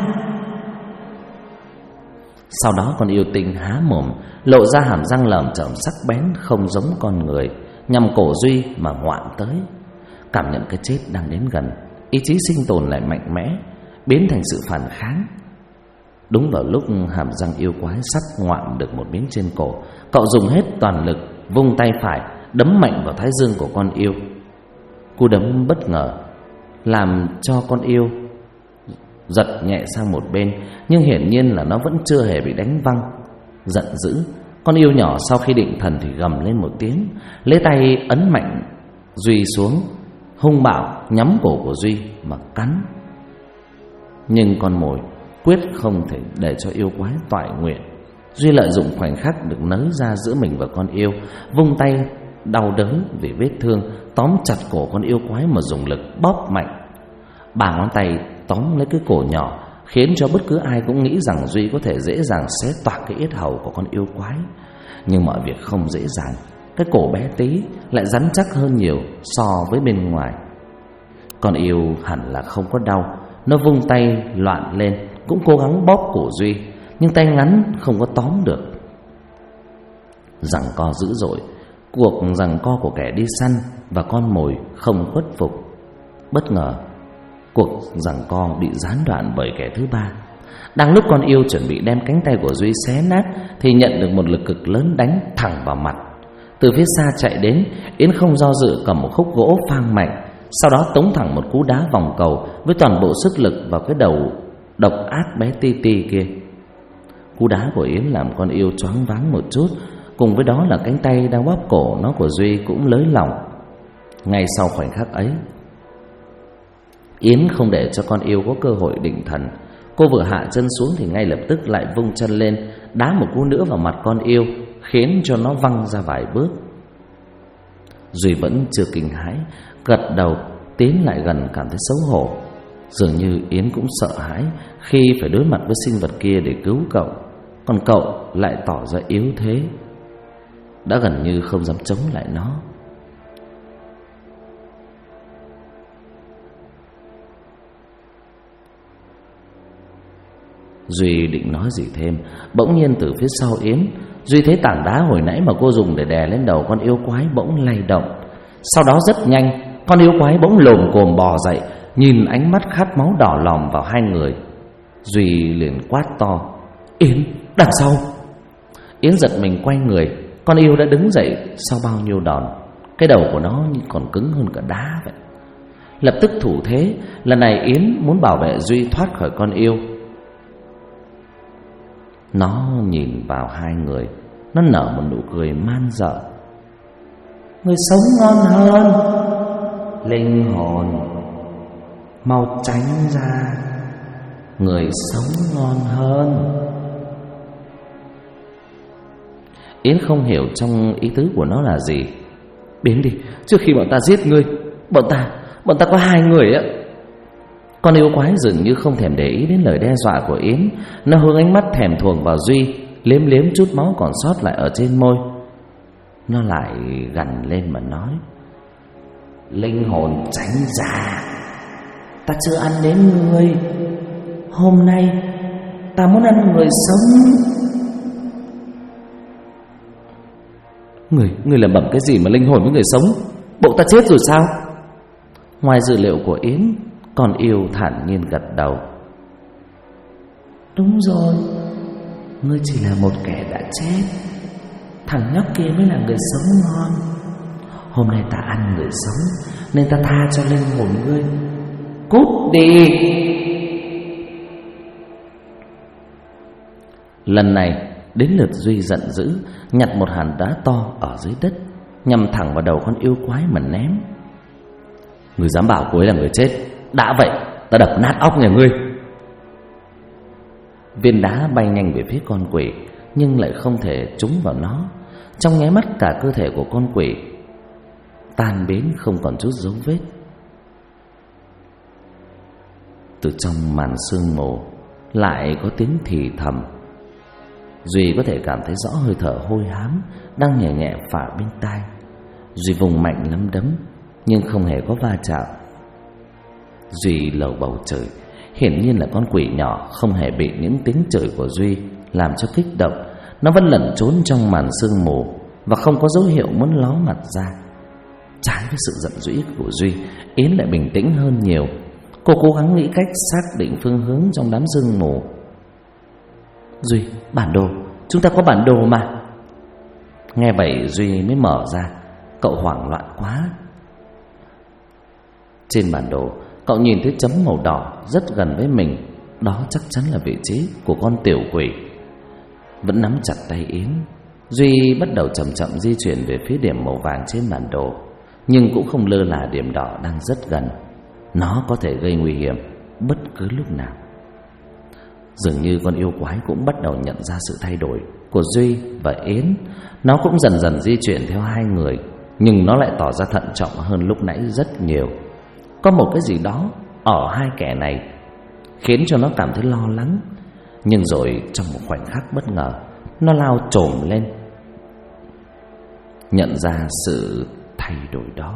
Sau đó con yêu tinh há mồm, lộ ra hàm răng lởm chởm sắc bén không giống con người, nhằm cổ Duy mà ngoạm tới. Cảm nhận cái chết đang đến gần, ý chí sinh tồn lại mạnh mẽ, biến thành sự phản kháng. Đúng vào lúc hàm răng yêu quái sắp ngoạm được một miếng trên cổ, cậu dùng hết toàn lực vung tay phải đấm mạnh vào thái dương của con yêu. Cú đấm bất ngờ làm cho con yêu giật nhẹ sang một bên, nhưng hiển nhiên là nó vẫn chưa hề bị đánh văng. Giận dữ, con yêu nhỏ sau khi định thần thì gầm lên một tiếng, lấy tay ấn mạnh Duy xuống, hung bạo nhắm cổ của Duy mà cắn. Nhưng con mồi quyết không thể để cho yêu quái toại nguyện. Duy lợi dụng khoảnh khắc được nới ra giữa mình và con yêu, vung tay đau đớn vì vết thương, tóm chặt cổ con yêu quái mà dùng lực bóp mạnh. 3 ngón tay tóm lấy cái cổ nhỏ, khiến cho bất cứ ai cũng nghĩ rằng Duy có thể dễ dàng xé toạc cái yết hầu của con yêu quái. Nhưng mọi việc không dễ dàng. Cái cổ bé tí lại rắn chắc hơn nhiều so với bên ngoài. Con yêu hẳn là không có đau, nó vung tay loạn lên, cũng cố gắng bóp cổ Duy, nhưng tay ngắn không có tóm được. Giằng co dữ dội, cuộc giằng co của kẻ đi săn và con mồi không khuất phục. Bất ngờ, cuộc giằng co bị gián đoạn bởi kẻ thứ 3. Đang lúc con yêu chuẩn bị đem cánh tay của Duy xé nát thì nhận được một lực cực lớn đánh thẳng vào mặt. Từ phía xa chạy đến, Yến không do dự cầm một khúc gỗ phang mạnh, sau đó tống thẳng một cú đá vòng cầu với toàn bộ sức lực vào cái đầu độc ác bé Ti Ti kia. Cú đá của Yến làm con yêu choáng váng một chút, cùng với đó là cánh tay đang bóp cổ nó của Duy cũng lới lỏng. Ngay sau khoảnh khắc ấy, Yến không để cho con yêu có cơ hội định thần. Cô vừa hạ chân xuống thì ngay lập tức lại vung chân lên, đá một cú nữa vào mặt con yêu, khiến cho nó văng ra vài bước. Duy vẫn chưa kinh hãi, gật đầu tiến lại gần, cảm thấy xấu hổ. Dường như Yến cũng sợ hãi khi phải đối mặt với sinh vật kia để cứu cậu, còn cậu lại tỏ ra yếu thế, đã gần như không dám chống lại nó. Duy định nói gì thêm, bỗng nhiên từ phía sau Yến, Duy thấy tảng đá hồi nãy mà cô dùng để đè lên đầu con yêu quái bỗng lay động. Sau đó rất nhanh, con yêu quái bỗng lồm cồm bò dậy, nhìn ánh mắt khát máu đỏ lòm vào hai người. Duy liền quát to: Yến, đằng sau! Yến giật mình quay người, con yêu đã đứng dậy sau bao nhiêu đòn. Cái đầu của nó còn cứng hơn cả đá vậy. Lập tức thủ thế, lần này Yến muốn bảo vệ Duy thoát khỏi con yêu. Nó nhìn vào hai người, nó nở một nụ cười man dợ. Người sống ngon hơn, linh hồn mau tránh ra, người sống ngon hơn. Yến không hiểu trong ý tứ của nó là gì. Biến đi, trước khi bọn ta giết ngươi. Bọn ta có 2 người á. Con yêu quái dường như không thèm để ý đến lời đe dọa của Yến. Nó hướng ánh mắt thèm thuồng vào Duy, liếm liếm chút máu còn sót lại ở trên môi. Nó lại gằn lên mà nói: Linh hồn tránh ra, ta chưa ăn đến ngươi. Hôm nay ta muốn ăn người sống. Ngươi làm bẩm cái gì mà linh hồn với người sống? Bộ ta chết rồi sao? Ngoài dự liệu của Yến, con yêu thản nhiên gật đầu. Đúng rồi, ngươi chỉ là một kẻ đã chết. Thằng nhóc kia mới là người sống ngon. Hôm nay ta ăn người sống, nên ta tha cho linh hồn ngươi. Cút đi! Lần này đến lượt Duy giận dữ, nhặt một hòn đá to ở dưới đất, nhằm thẳng vào đầu con yêu quái mà ném. Người dám bảo cô ấy là người chết, đã vậy ta đập nát óc nhà ngươi. Viên đá bay nhanh về phía con quỷ, nhưng lại không thể trúng vào nó. Trong nháy mắt cả cơ thể của con quỷ tan biến không còn chút dấu vết. Từ trong màn sương mù lại có tiếng thì thầm. Duy có thể cảm thấy rõ hơi thở hôi hám đang nhẹ nhẹ phả bên tai. Duy vùng mạnh nắm đấm nhưng không hề có va chạm. Duy lầu bầu trời, hiển nhiên là con quỷ nhỏ không hề bị những tiếng chửi của Duy làm cho kích động. Nó vẫn lẩn trốn trong màn sương mù và không có dấu hiệu muốn ló mặt ra. Trái với sự giận dữ của Duy, Yến lại bình tĩnh hơn nhiều. Cô cố gắng nghĩ cách xác định phương hướng trong đám sương mù. Duy, bản đồ, chúng ta có bản đồ mà. Nghe vậy Duy mới mở ra. Cậu hoảng loạn quá. Trên bản đồ cậu nhìn thấy chấm màu đỏ rất gần với mình. Đó chắc chắn là vị trí của con tiểu quỷ. Vẫn nắm chặt tay Yến, Duy bắt đầu chậm chậm di chuyển về phía điểm màu vàng trên bản đồ. Nhưng cũng không lơ là điểm đỏ đang rất gần. Nó có thể gây nguy hiểm bất cứ lúc nào. Dường như con yêu quái cũng bắt đầu nhận ra sự thay đổi của Duy và Yến. Nó cũng dần dần di chuyển theo hai người, nhưng nó lại tỏ ra thận trọng hơn lúc nãy rất nhiều. Có một cái gì đó ở hai kẻ này khiến cho nó cảm thấy lo lắng. Nhưng rồi trong một khoảnh khắc bất ngờ, nó lao chồm lên, nhận ra sự thay đổi đó.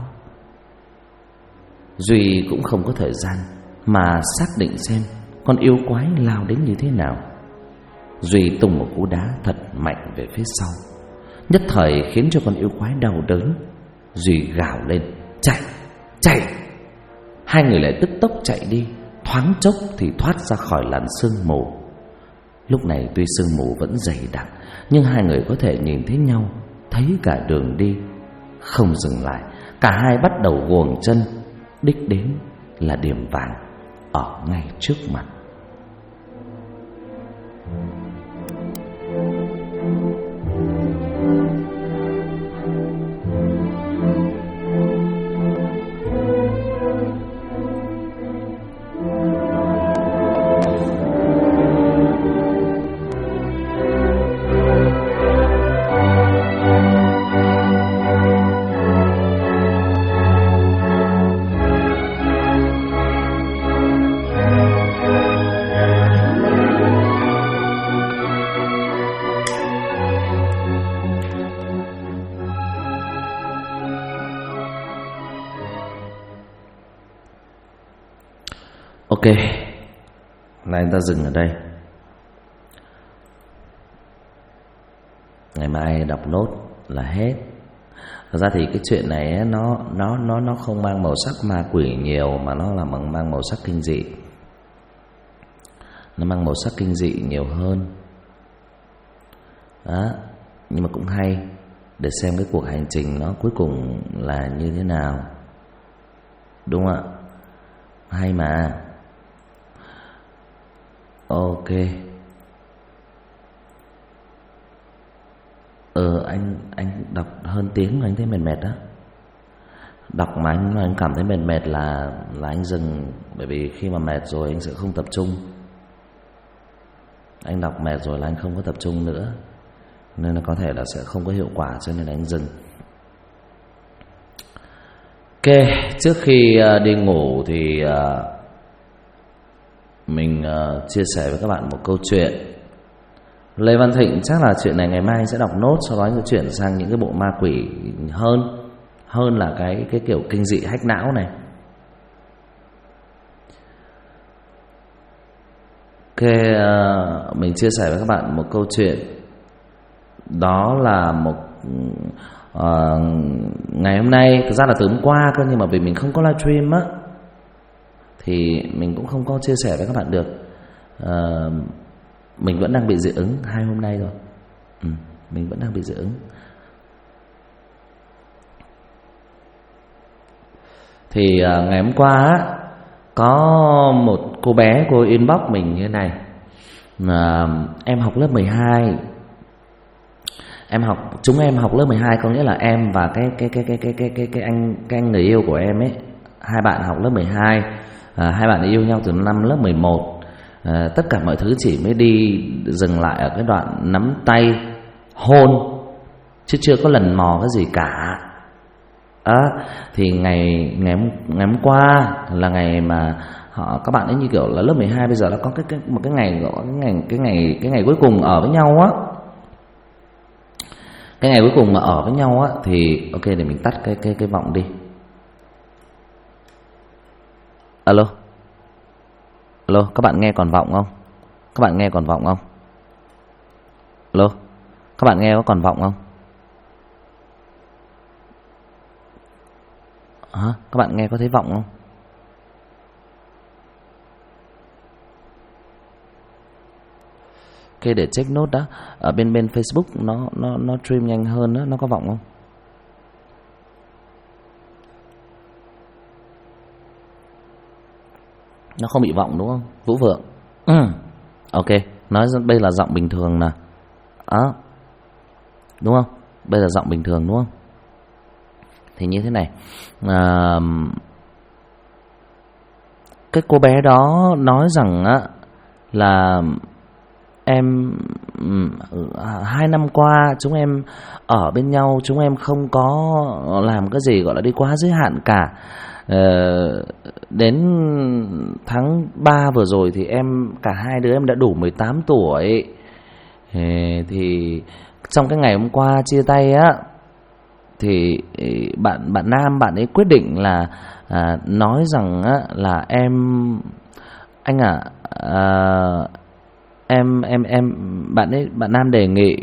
Duy cũng không có thời gian mà xác định xem con yêu quái lao đến như thế nào. Duy tung một cú đá thật mạnh về phía sau, nhất thời khiến cho con yêu quái đau đớn. Duy gào lên, chạy, chạy. Hai người lại tức tốc chạy đi, thoáng chốc thì thoát ra khỏi làn sương mù. Lúc này tuy sương mù vẫn dày đặc, nhưng hai người có thể nhìn thấy nhau, thấy cả đường đi. Không dừng lại, cả hai bắt đầu guồng chân. Đích đến là điểm vàng ở ngay trước mặt. Ok, này ta dừng ở đây. Ngày mai đọc nốt là hết. Thật ra thì cái chuyện này nó không mang màu sắc ma quỷ nhiều, mà nó là mang màu sắc kinh dị. Nó mang màu sắc kinh dị nhiều hơn. Đó, nhưng mà cũng hay để xem cái cuộc hành trình nó cuối cùng là như thế nào. Đúng không ạ? Hay mà. Ok. Anh đọc hơn tiếng mà anh thấy mệt đó. Đọc mà anh cảm thấy mệt là anh dừng. Bởi vì khi mà mệt rồi anh sẽ không tập trung. Anh đọc mệt rồi là anh không có tập trung nữa, nên là có thể là sẽ không có hiệu quả, cho nên là anh dừng. Ok, trước khi đi ngủ thì mình chia sẻ với các bạn một câu chuyện. Lê Văn Thịnh chắc là chuyện này ngày mai anh sẽ đọc nốt, sau đó anh sẽ chuyển sang những cái bộ ma quỷ hơn là cái kiểu kinh dị hack não này. Ok, mình chia sẻ với các bạn một câu chuyện. Đó là một ngày hôm nay, thực ra là từ hôm qua cơ, nhưng mà vì mình không có livestream á thì mình cũng không có chia sẻ với các bạn được. Mình vẫn đang bị dị ứng 2 hôm nay rồi. Mình vẫn đang bị dị ứng. Thì ngày hôm qua á, có một cô bé, cô inbox mình như này. Em học lớp 12. Chúng em học lớp 12, có nghĩa là em và cái anh người yêu của em ấy. Hai bạn học lớp 12. Hai bạn yêu nhau từ năm lớp 11. Tất cả mọi thứ chỉ mới đi dừng lại ở cái đoạn nắm tay hôn, chứ chưa có lần mò cái gì cả. Thì ngày hôm qua là ngày mà các bạn ấy như kiểu là lớp 12 bây giờ đã có một cái ngày cuối cùng ở với nhau á. Cái ngày cuối cùng mà ở với nhau á thì ok, để mình tắt cái vọng đi. Alo, các bạn nghe còn vọng không? Các bạn nghe còn vọng không? Alo, các bạn nghe có còn vọng không? Các bạn nghe có thấy vọng không? Ok, để check nốt đã. Ở bên Facebook nó stream nhanh hơn đó, nó có vọng không? Nó không bị vọng đúng không? Vũ Vượng. Ok, nói bây là giọng bình thường nè. Đúng không? Bây giờ giọng bình thường đúng không? Thì như thế này, cái cô bé đó nói rằng á là em 2 năm qua chúng em ở bên nhau, chúng em không có làm cái gì gọi là đi quá giới hạn cả. Đến tháng 3 vừa rồi thì cả hai đứa em đã đủ 18 tuổi. Thì trong cái ngày hôm qua chia tay á, thì bạn nam bạn ấy quyết định là nói rằng á là anh bạn nam đề nghị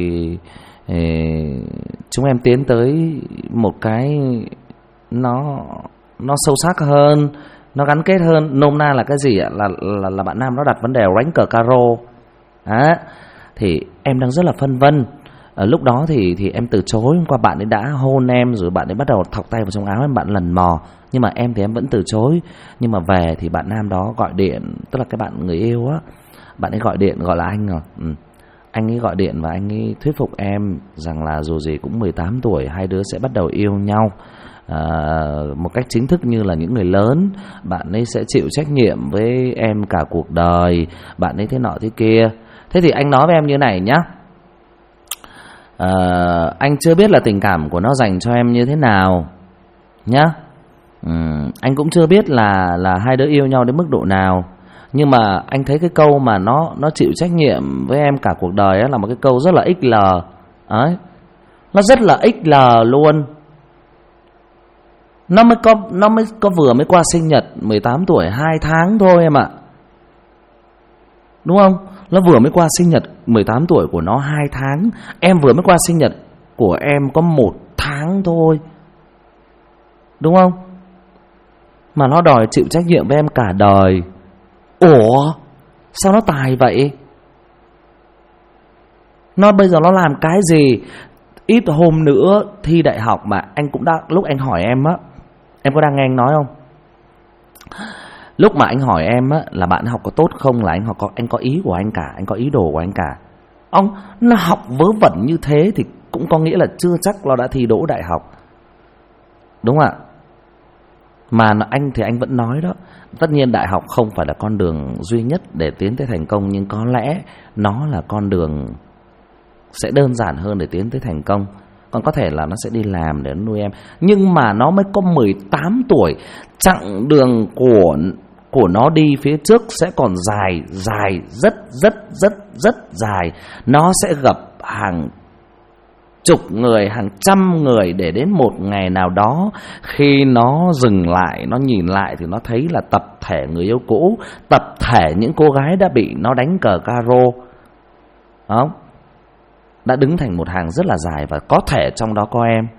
chúng em tiến tới một cái nó sâu sắc hơn, nó gắn kết hơn. Nôm na là cái gì ạ? Là bạn nam nó đặt vấn đề đánh cờ caro. Thì em đang rất là phân vân. Lúc đó thì em từ chối. Hôm qua bạn ấy đã hôn em, rồi bạn ấy bắt đầu thọc tay vào trong áo em, bạn lần mò. Nhưng mà em thì em vẫn từ chối. Nhưng mà về thì bạn nam đó gọi điện, tức là cái bạn người yêu á, bạn ấy gọi điện, gọi là anh rồi. Anh ấy gọi điện và anh ấy thuyết phục em rằng là dù gì cũng 18 tuổi, hai đứa sẽ bắt đầu yêu nhau một cách chính thức như là những người lớn. Bạn ấy sẽ chịu trách nhiệm với em cả cuộc đời, bạn ấy thế nọ thế kia. Thế thì anh nói với em như này nhá, anh chưa biết là tình cảm của nó dành cho em như thế nào nhá. Anh cũng chưa biết là hai đứa yêu nhau đến mức độ nào. Nhưng mà anh thấy cái câu mà nó chịu trách nhiệm với em cả cuộc đời ấy là một cái câu rất là XL ấy. Nó rất là XL luôn. Nó mới có vừa mới qua sinh nhật 18 tuổi 2 tháng thôi em ạ. Đúng không? Nó vừa mới qua sinh nhật 18 tuổi của nó 2 tháng. Em vừa mới qua sinh nhật của em có 1 tháng thôi. Đúng không? Mà nó đòi chịu trách nhiệm với em cả đời. Ủa? Sao nó tài vậy? Nó bây giờ nó làm cái gì? Ít hôm nữa thi đại học mà anh cũng đã, lúc anh hỏi em á, em có đang nghe anh nói không? Lúc mà anh hỏi em á là bạn học có tốt không, là anh có ý của anh cả, anh có ý đồ của anh cả. Ông nó học vớ vẩn như thế thì cũng có nghĩa là chưa chắc nó đã thi đỗ đại học. Đúng không ạ? Mà anh thì anh vẫn nói đó, tất nhiên đại học không phải là con đường duy nhất để tiến tới thành công, nhưng có lẽ nó là con đường sẽ đơn giản hơn để tiến tới thành công. Còn có thể là nó sẽ đi làm để nuôi em. Nhưng mà nó mới có 18 tuổi, chặng đường của nó đi phía trước sẽ còn dài, rất dài. Nó sẽ gặp hàng chục người, hàng trăm người, để đến một ngày nào đó khi nó dừng lại, nó nhìn lại thì nó thấy là tập thể người yêu cũ, tập thể những cô gái đã bị nó đánh cờ caro, không? Đã đứng thành một hàng rất là dài, và có thể trong đó có em.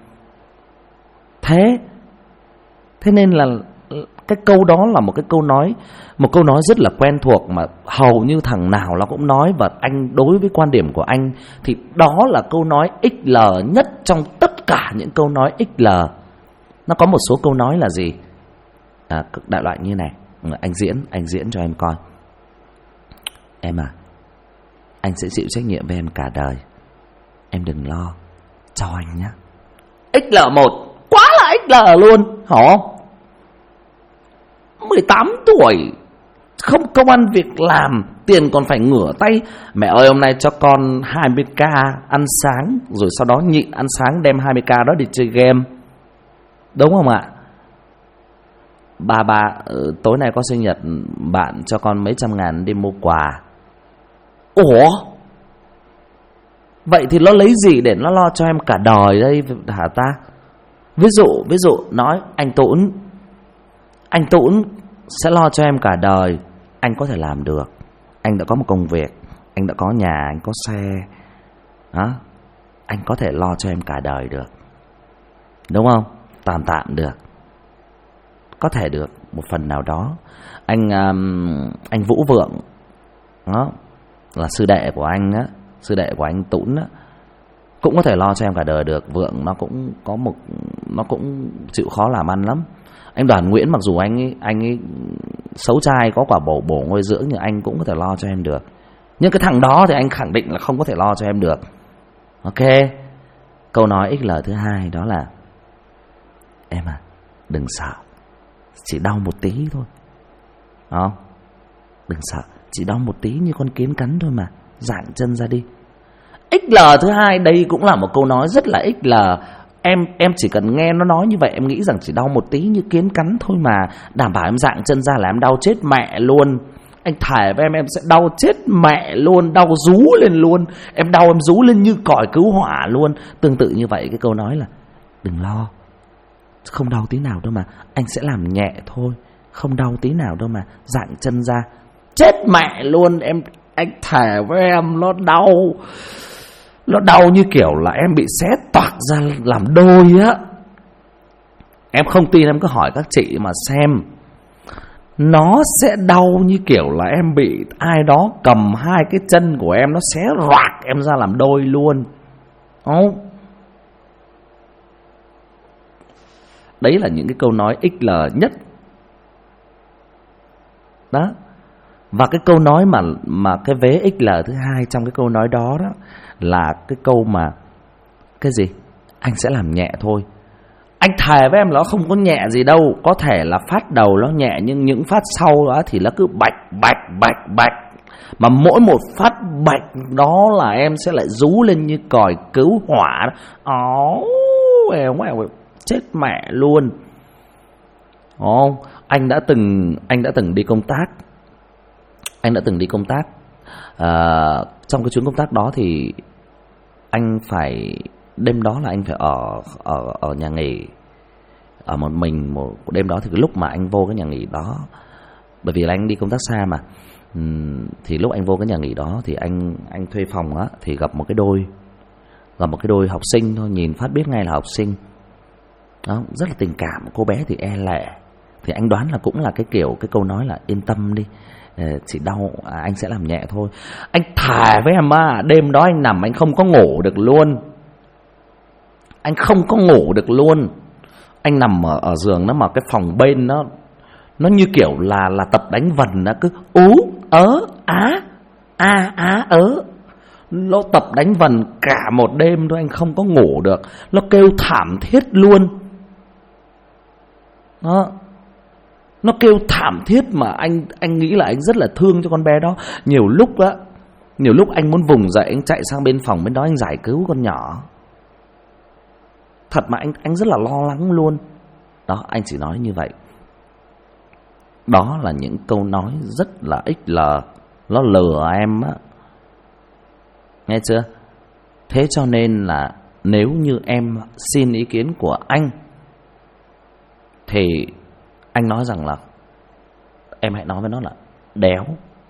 Thế nên là cái câu đó là một câu nói rất là quen thuộc, mà hầu như thằng nào nó cũng nói. Và anh, đối với quan điểm của anh thì đó là câu nói XL nhất trong tất cả những câu nói XL. Nó có một số câu nói là gì? Đại loại như này, anh diễn cho em coi. Em à, anh sẽ chịu trách nhiệm với em cả đời, em đừng lo, cho anh nhé. XL1, quá là XL luôn, hả không? 18 tuổi không công ăn việc làm, tiền còn phải ngửa tay. Mẹ ơi, hôm nay cho con 20k ăn sáng, rồi sau đó nhịn ăn sáng đem 20k đó đi chơi game, đúng không ạ? Bà tối nay có sinh nhật, bạn cho con mấy trăm ngàn đi mua quà. Ủa, vậy thì nó lấy gì để nó lo cho em cả đời đây hả ta? Ví dụ nói anh Tũn sẽ lo cho em cả đời. Anh có thể làm được, anh đã có một công việc, anh đã có nhà, anh có xe đó. Anh có thể lo cho em cả đời được, đúng không? Tạm được, có thể được một phần nào đó. Anh Vũ Vượng đó, là sư đệ của anh á, sư đệ của anh Tũn á, cũng có thể lo cho em cả đời được. Vượng nó cũng chịu khó làm ăn lắm. Anh Đoàn Nguyễn, mặc dù anh ấy xấu trai, có quả bổ nuôi dưỡng, nhưng anh cũng có thể lo cho em được. Nhưng cái thằng đó thì anh khẳng định là không có thể lo cho em được. Ok. Câu nói XL thứ hai đó là: em à, đừng sợ, chỉ đau một tí thôi. Đó, đừng sợ, chỉ đau một tí như con kiến cắn thôi mà, dạng chân ra đi. XL thứ hai đây cũng là một câu nói rất là XL. Em chỉ cần nghe nó nói như vậy, em nghĩ rằng chỉ đau một tí như kiến cắn thôi mà, đảm bảo em dạng chân ra là em đau chết mẹ luôn. Anh thề với em sẽ đau chết mẹ luôn, đau rú lên luôn. Em đau em rú lên như còi cứu hỏa luôn. Tương tự như vậy, cái câu nói là: đừng lo, không đau tí nào đâu mà, anh sẽ làm nhẹ thôi, không đau tí nào đâu mà, dạng chân ra. Chết mẹ luôn em, anh thề với em, nó đau như kiểu là em bị xé toạc ra làm đôi á. Em không tin em cứ hỏi các chị mà xem. Nó sẽ đau như kiểu là em bị ai đó cầm hai cái chân của em, nó xé roạc em ra làm đôi luôn. Đấy là những cái câu nói XL nhất đó. Và cái câu nói mà cái vế XL thứ hai trong cái câu nói đó là cái câu mà: cái gì? Anh sẽ làm nhẹ thôi. Anh thề với em là nó không có nhẹ gì đâu. Có thể là phát đầu nó nhẹ, nhưng những phát sau đó thì nó cứ bạch. Mà mỗi một phát bạch đó là em sẽ lại rú lên như còi cứu hỏa. Chết mẹ luôn. Anh đã từng đi công tác. Trong cái chuyến công tác đó thì anh phải, đêm đó là anh phải ở nhà nghỉ, ở một mình. Một đêm đó thì cái lúc mà anh vô cái nhà nghỉ đó, bởi vì là anh đi công tác xa mà, thì lúc anh vô cái nhà nghỉ đó thì anh thuê phòng á, thì gặp một cái đôi học sinh thôi, nhìn phát biết ngay là học sinh đó, rất là tình cảm. Cô bé thì e lệ, thì anh đoán là cũng là cái câu nói là yên tâm đi, chỉ đau, anh sẽ làm nhẹ thôi. Anh thề với em á, đêm đó anh nằm anh không có ngủ được luôn. Anh nằm ở giường đó, mà cái phòng bên nó như kiểu là tập đánh vần, nó cứ ú ớ á ớ. Nó tập đánh vần cả một đêm thôi, anh không có ngủ được. Nó kêu thảm thiết luôn đó. Nó kêu thảm thiết mà anh nghĩ là anh rất là thương cho con bé đó. Nhiều lúc anh muốn vùng dậy, anh chạy sang bên phòng bên đó, anh giải cứu con nhỏ. Thật mà anh rất là lo lắng luôn. Đó, anh chỉ nói như vậy. Đó là những câu nói rất là XL. Nó lừa em á, nghe chưa? Thế cho nên là nếu như em xin ý kiến của anh thì anh nói rằng là em hãy nói với nó là: đéo.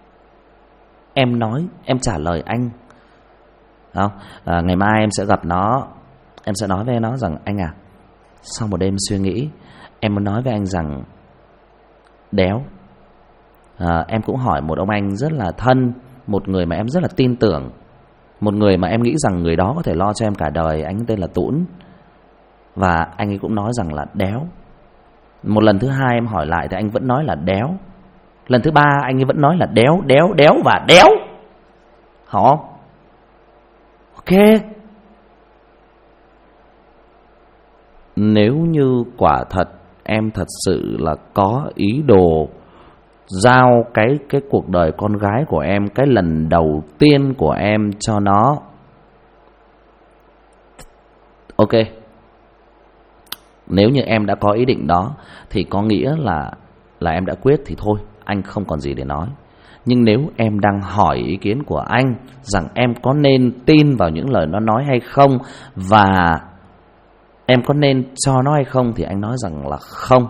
Em trả lời anh không? Ngày mai em sẽ gặp nó, em sẽ nói với nó rằng: anh à, sau một đêm suy nghĩ, em muốn nói với anh rằng đéo. Em cũng hỏi một ông anh rất là thân, một người mà em rất là tin tưởng, một người mà em nghĩ rằng người đó có thể lo cho em cả đời. Anh tên là Tũn. Và anh ấy cũng nói rằng là đéo. Một lần thứ hai em hỏi lại thì anh vẫn nói là đéo. Lần thứ ba anh ấy vẫn nói là đéo và đéo. Hả? Ok. Nếu như quả thật em thật sự là có ý đồ giao cái cuộc đời con gái của em, cái lần đầu tiên của em cho nó. Ok. Nếu như em đã có ý định đó thì có nghĩa là em đã quyết thì thôi, anh không còn gì để nói. Nhưng nếu em đang hỏi ý kiến của anh rằng em có nên tin vào những lời nó nói hay không, và em có nên cho nó hay không, thì anh nói rằng là không.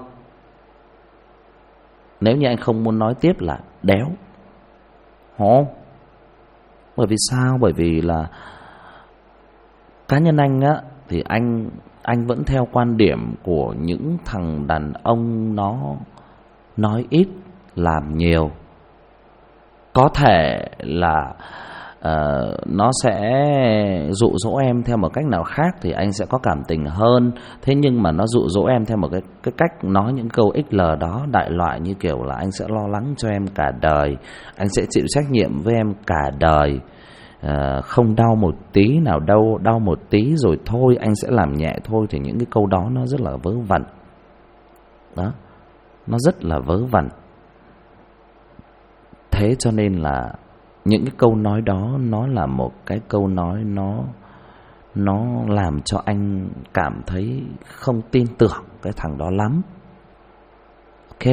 Nếu như anh không muốn nói tiếp là đéo. Bởi vì sao? Bởi vì là cá nhân anh á, thì anh vẫn theo quan điểm của những thằng đàn ông nó nói ít làm nhiều. Có thể là nó sẽ dụ dỗ em theo một cách nào khác thì anh sẽ có cảm tình hơn. Thế nhưng mà nó dụ dỗ em theo một cái cách nói những câu XL đó, đại loại như kiểu là anh sẽ lo lắng cho em cả đời, anh sẽ chịu trách nhiệm với em cả đời, không đau một tí nào đâu, đau một tí rồi thôi anh sẽ làm nhẹ thôi. Thì những cái câu đó nó rất là vớ vẩn đó, nó rất là vớ vẩn. Thế cho nên là những cái câu nói đó nó là một cái câu nói nó làm cho anh cảm thấy không tin tưởng cái thằng đó lắm. Ok.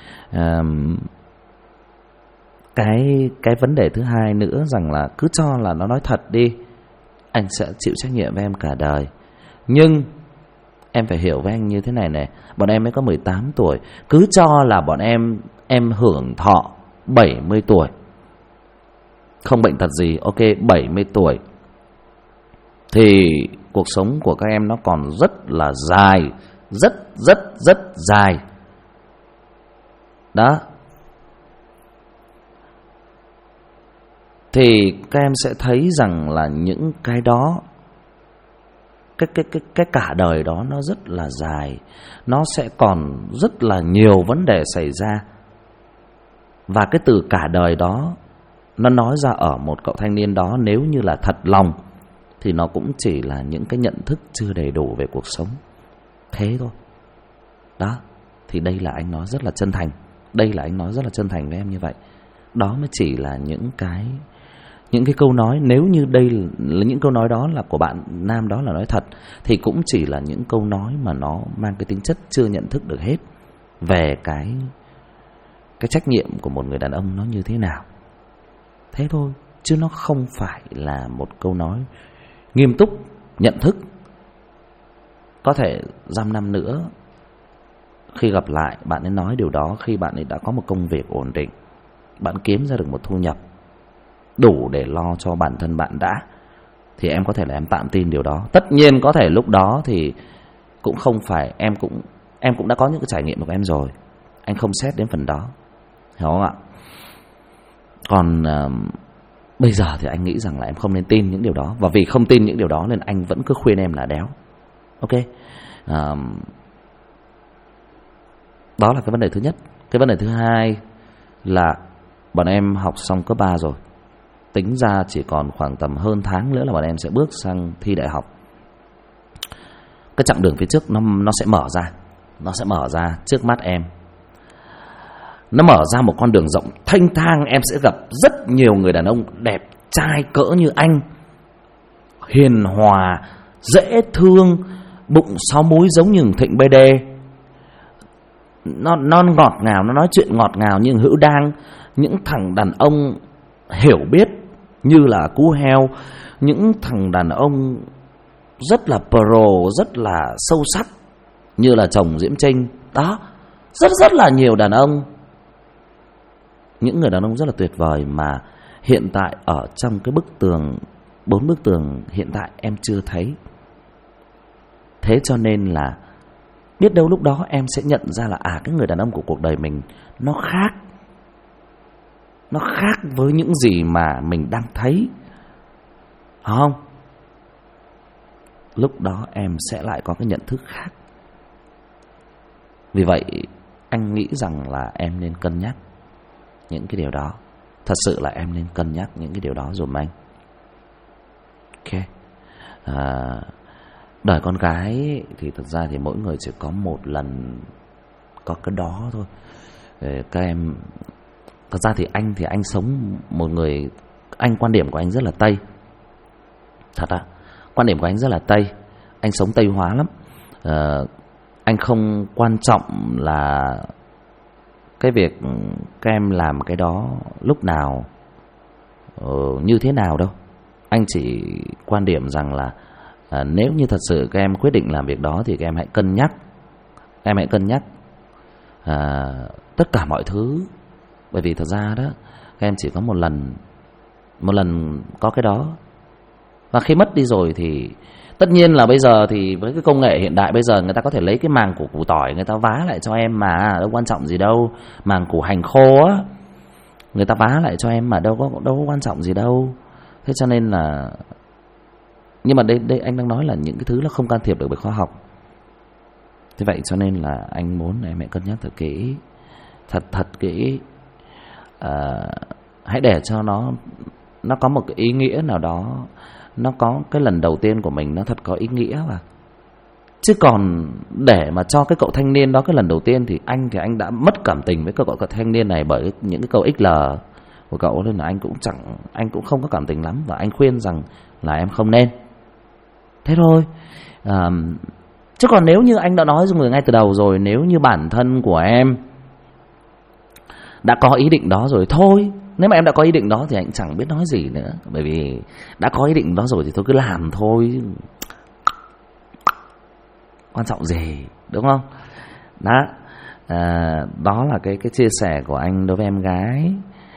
Cái vấn đề thứ hai nữa rằng là cứ cho là nó nói thật đi, anh sẽ chịu trách nhiệm với em cả đời. Nhưng em phải hiểu với anh như thế này này, bọn em mới có 18 tuổi, cứ cho là bọn em hưởng thọ 70 tuổi, không bệnh tật gì, ok, 70 tuổi thì cuộc sống của các em nó còn rất là dài, rất dài. Đó. Thì các em sẽ thấy rằng là những cái đó, cái cả đời đó nó rất là dài, nó sẽ còn rất là nhiều vấn đề xảy ra. Và cái từ cả đời đó nó nói ra ở một cậu thanh niên đó, nếu như là thật lòng thì nó cũng chỉ là những cái nhận thức chưa đầy đủ về cuộc sống. Thế thôi. Đó. Thì đây là anh nói rất là chân thành. Đây là anh nói rất là chân thành với em như vậy. Đó mới chỉ là những cái câu nói, nếu như đây là những câu nói đó là của bạn nam đó là nói thật, thì cũng chỉ là những câu nói mà nó mang cái tính chất chưa nhận thức được hết về cái trách nhiệm của một người đàn ông nó như thế nào. Thế thôi, chứ nó không phải là một câu nói nghiêm túc, nhận thức. Có thể dăm năm nữa khi gặp lại, bạn ấy nói điều đó khi bạn ấy đã có một công việc ổn định, bạn kiếm ra được một thu nhập đủ để lo cho bản thân bạn đã, thì em có thể là em tạm tin điều đó. Tất nhiên có thể lúc đó thì cũng không phải, em cũng đã có những cái trải nghiệm của em rồi, anh không xét đến phần đó, hiểu không ạ? Còn bây giờ thì anh nghĩ rằng là em không nên tin những điều đó. Và vì không tin những điều đó nên anh vẫn cứ khuyên em là đéo. Ok. Đó là cái vấn đề thứ nhất. Cái vấn đề thứ hai là bọn em học xong cấp 3 rồi, tính ra chỉ còn khoảng tầm hơn tháng nữa là bọn em sẽ bước sang thi đại học. Cái chặng đường phía trước nó sẽ mở ra. Nó sẽ mở ra trước mắt em. Nó mở ra một con đường rộng thênh thang. Em sẽ gặp rất nhiều người đàn ông đẹp trai cỡ như anh, hiền hòa, dễ thương, bụng 6 múi giống như Thịnh BD. Nó ngọt ngào, nó nói chuyện ngọt ngào như Hữu Đang. Những thằng đàn ông hiểu biết như là Cú Heo. Những thằng đàn ông rất là pro, rất là sâu sắc như là chồng Diễm Trinh. Đó, rất là nhiều đàn ông. Những người đàn ông rất là tuyệt vời mà hiện tại ở trong cái bức tường, 4 bức tường hiện tại em chưa thấy. Thế cho nên là biết đâu lúc đó em sẽ nhận ra là cái người đàn ông của cuộc đời mình nó khác. Nó khác với những gì mà mình đang thấy, phải không? Lúc đó em sẽ lại có cái nhận thức khác. Vì vậy anh nghĩ rằng là em nên cân nhắc những cái điều đó. Thật sự là em nên cân nhắc những cái điều đó dùm anh. Ok. Đời con gái thì thực ra thì mỗi người chỉ có một lần có cái đó thôi. Các em, thật ra thì anh sống một người, anh quan điểm của anh rất là Tây. Thật á, quan điểm của anh rất là Tây. Anh sống Tây hóa lắm. Anh không quan trọng là cái việc các em làm cái đó lúc nào, như thế nào đâu. Anh chỉ quan điểm rằng là nếu như thật sự các em quyết định làm việc đó thì các em hãy cân nhắc. Em hãy cân nhắc tất cả mọi thứ. Bởi vì thật ra đó, các em chỉ có một lần có cái đó. Và khi mất đi rồi thì tất nhiên là bây giờ thì với cái công nghệ hiện đại bây giờ, người ta có thể lấy cái màng của củ tỏi người ta vá lại cho em mà, đâu quan trọng gì đâu. Màng củ hành khô á, người ta vá lại cho em mà đâu có quan trọng gì đâu. Thế cho nên là, nhưng mà đây anh đang nói là những cái thứ nó không can thiệp được bởi khoa học. Thế vậy cho nên là anh muốn em hãy cân nhắc thật kỹ, thật kỹ. Hãy để cho nó có một cái ý nghĩa nào đó, nó có cái lần đầu tiên của mình nó thật có ý nghĩa mà. Chứ còn để mà cho cái cậu thanh niên đó cái lần đầu tiên thì anh đã mất cảm tình với cậu thanh niên này bởi những cái câu XL của cậu, nên là anh cũng không có cảm tình lắm, và anh khuyên rằng là em không nên. Thế thôi. Chứ còn nếu như anh đã nói rồi ngay từ đầu rồi, nếu như bản thân của em đã có ý định đó rồi thôi. Nếu mà em đã có ý định đó thì anh chẳng biết nói gì nữa. Bởi vì đã có ý định đó rồi thì thôi cứ làm thôi, quan trọng gì, đúng không? Đó. Đó là cái chia sẻ của anh đối với em gái.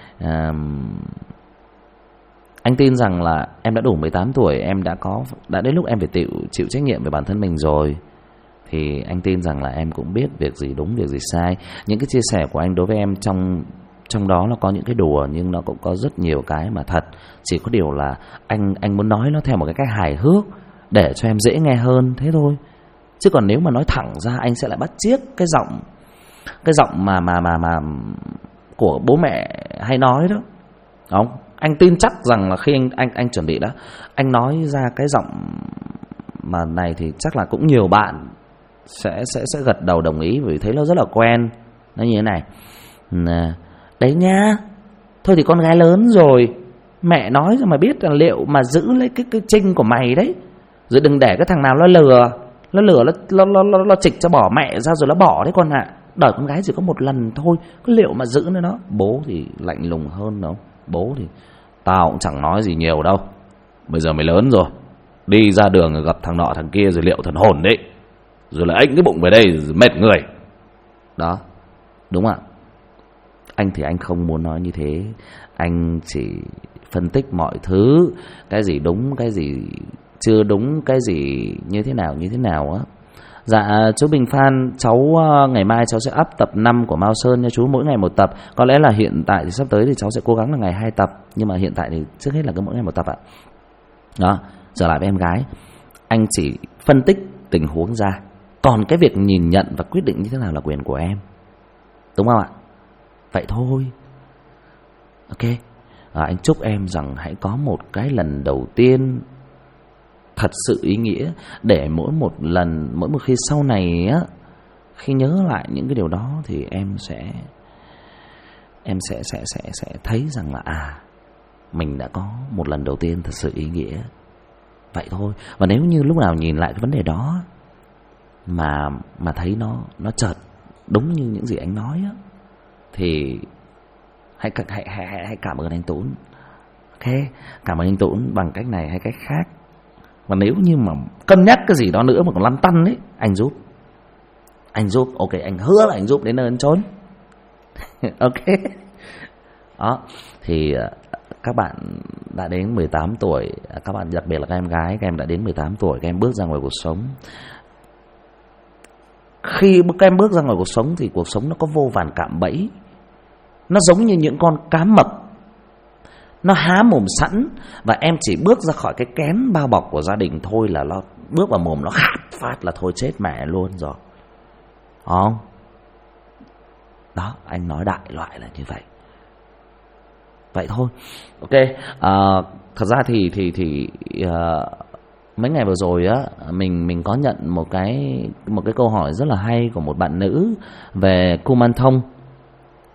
Anh tin rằng là em đã đủ 18 tuổi, em đã đến lúc em phải chịu trách nhiệm về bản thân mình rồi. Thì anh tin rằng là em cũng biết việc gì đúng, việc gì sai. Những cái chia sẻ của anh đối với em trong đó nó có những cái đùa, nhưng nó cũng có rất nhiều cái mà thật. Chỉ có điều là anh muốn nói nó theo một cái cách hài hước để cho em dễ nghe hơn, thế thôi. Chứ còn nếu mà nói thẳng ra, anh sẽ lại bắt chước cái giọng mà của bố mẹ hay nói đó. Không? Anh tin chắc rằng là khi anh chuẩn bị đó, anh nói ra cái giọng mà này thì chắc là cũng nhiều bạn sẽ gật đầu đồng ý, vì thấy nó rất là quen. Nó như thế này: đấy nhá, thôi thì con gái lớn rồi, mẹ nói cho mà biết là liệu mà giữ lấy cái trinh của mày đấy, rồi đừng để cái thằng nào nó lừa nó trịch cho bỏ mẹ ra rồi nó bỏ đấy con ạ. Đời con gái chỉ có một lần thôi, có liệu mà giữ nữa nó. Bố thì lạnh lùng hơn đâu. Bố thì tao cũng chẳng nói gì nhiều đâu, bây giờ mày lớn rồi, đi ra đường gặp thằng nọ thằng kia rồi liệu thần hồn đấy, rồi lại anh cái bụng về đây rồi mệt người đó, đúng không ạ? Anh thì anh không muốn nói như thế. Anh chỉ phân tích mọi thứ, cái gì đúng, cái gì chưa đúng, cái gì như thế nào á. Dạ chú Bình Phan, cháu ngày mai cháu sẽ up tập 5 của Mao Sơn nha chú, mỗi ngày một tập. Có lẽ là hiện tại thì sắp tới thì cháu sẽ cố gắng là ngày 2 tập, nhưng mà hiện tại thì trước hết là cứ mỗi ngày một tập ạ. Đó, trở lại với em gái, anh chỉ phân tích tình huống ra, còn cái việc nhìn nhận và quyết định như thế nào là quyền của em, đúng không ạ? Vậy thôi. Ok. Anh chúc em rằng hãy có một cái lần đầu tiên thật sự ý nghĩa, để mỗi một khi sau này á, khi nhớ lại những cái điều đó thì em sẽ thấy rằng là mình đã có một lần đầu tiên thật sự ý nghĩa. Vậy thôi. Và nếu như lúc nào nhìn lại cái vấn đề đó mà thấy nó chợt đúng như những gì anh nói á, thì hãy cảm ơn anh Tún. Ok, cảm ơn anh Tún bằng cách này hay cách khác. Và nếu như mà cân nhắc cái gì đó nữa mà còn lăn tăn ấy, anh giúp. Ok, anh hứa là anh giúp đến nơi đến chốn. Ok. Đó, thì các bạn đã đến 18 tuổi, các bạn đặc biệt là các em gái, các em đã đến 18 tuổi, các em bước ra ngoài cuộc sống. Khi các em bước ra ngoài cuộc sống thì cuộc sống nó có vô vàn cạm bẫy. Nó giống như những con cá mập, nó há mồm sẵn, và em chỉ bước ra khỏi cái kén bao bọc của gia đình thôi là nó bước vào mồm nó khát phát là thôi chết mẹ luôn rồi. Không? Đó, anh nói đại loại là như vậy. Vậy thôi. Ok. Thật ra thì mấy ngày vừa rồi á, mình có nhận một cái câu hỏi rất là hay của một bạn nữ về Kumanthong.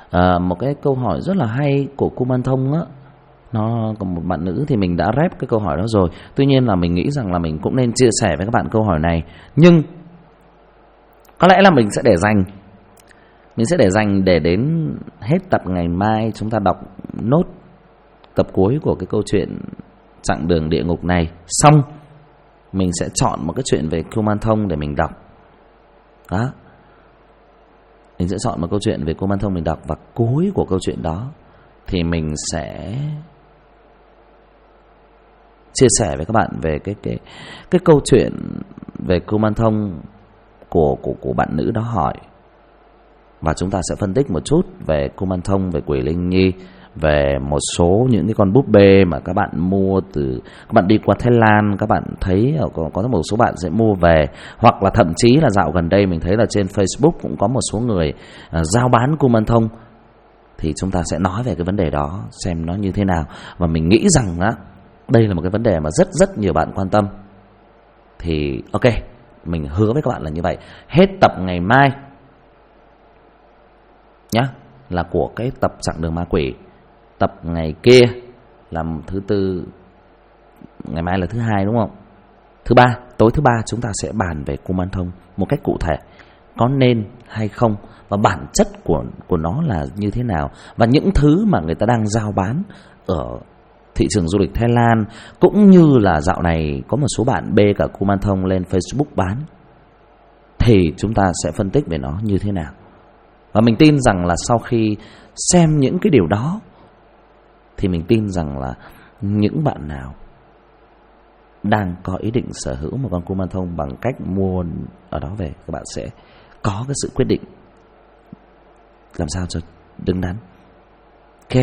Một cái câu hỏi rất là hay của cô Man Thông á, nó còn một bạn nữ thì mình đã rep cái câu hỏi đó rồi. Tuy nhiên là mình nghĩ rằng là mình cũng nên chia sẻ với các bạn câu hỏi này, nhưng có lẽ là mình sẽ để dành để đến hết tập ngày mai chúng ta đọc nốt tập cuối của cái câu chuyện Chặng Đường Địa Ngục này xong, mình sẽ chọn một cái chuyện về cô Man Thông để mình đọc. Đó, mình sẽ chọn một câu chuyện về cô Man Thông mình đọc, và cuối của câu chuyện đó thì mình sẽ chia sẻ với các bạn về cái câu chuyện về cô Man Thông của bạn nữ đó hỏi, và chúng ta sẽ phân tích một chút về cô Man Thông, về Quỷ Linh Nhi, về một số những cái con búp bê mà các bạn mua các bạn đi qua Thái Lan, các bạn thấy có một số bạn sẽ mua về, hoặc là thậm chí là dạo gần đây mình thấy là trên Facebook cũng có một số người giao bán cô Man Thông. Thì chúng ta sẽ nói về cái vấn đề đó xem nó như thế nào, và mình nghĩ rằng á, đây là một cái vấn đề mà rất nhiều bạn quan tâm. Thì ok, mình hứa với các bạn là như vậy. Hết tập ngày mai nhá, là của cái tập Chặng Đường Ma Quỷ. Tập ngày kia là thứ tư, ngày mai là thứ hai đúng không? Thứ ba, tối thứ ba chúng ta sẽ bàn về cô Man Thông một cách cụ thể, có nên hay không, và bản chất của nó là như thế nào, và những thứ mà người ta đang giao bán ở thị trường du lịch Thái Lan, cũng như là dạo này có một số bạn bê cả cô Man Thông lên Facebook bán, thì chúng ta sẽ phân tích về nó như thế nào. Và mình tin rằng là sau khi xem những cái điều đó thì mình tin rằng là những bạn nào đang có ý định sở hữu một con cô Man Thông bằng cách mua ở đó về, các bạn sẽ có cái sự quyết định làm sao cho đứng đắn. Ok.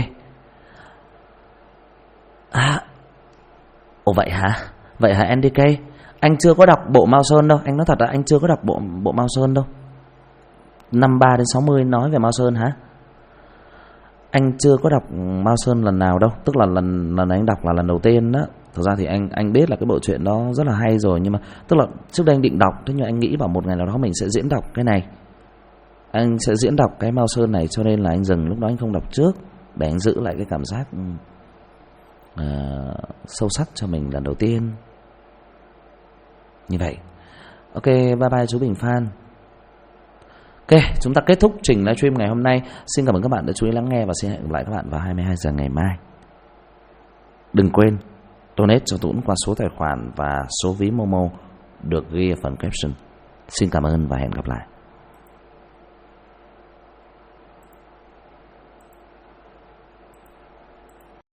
Ồ vậy hả? Vậy hả NDK? Anh chưa có đọc bộ Mao Sơn đâu. Anh nói thật là anh chưa có đọc bộ Mao Sơn đâu. 53 đến 60 nói về Mao Sơn hả? Anh chưa có đọc Mao Sơn lần nào đâu. Tức là lần anh đọc là lần đầu tiên đó. Thực ra thì anh biết là cái bộ truyện đó rất là hay rồi, nhưng mà tức là trước đây anh định đọc, thế nhưng anh nghĩ bảo một ngày nào đó mình sẽ diễn đọc cái này. Anh sẽ diễn đọc cái Mao Sơn này, cho nên là anh dừng lúc đó anh không đọc trước, để anh giữ lại cái cảm giác sâu sắc cho mình lần đầu tiên. Như vậy. Ok, bye bye chú Bình Phan. Ok, chúng ta kết thúc trình livestream ngày hôm nay. Xin cảm ơn các bạn đã chú ý lắng nghe, và xin hẹn gặp lại các bạn vào 22 giờ ngày mai. Đừng quên donate cho Tuấn qua số tài khoản và số ví Momo được ghi ở phần caption. Xin cảm ơn và hẹn gặp lại.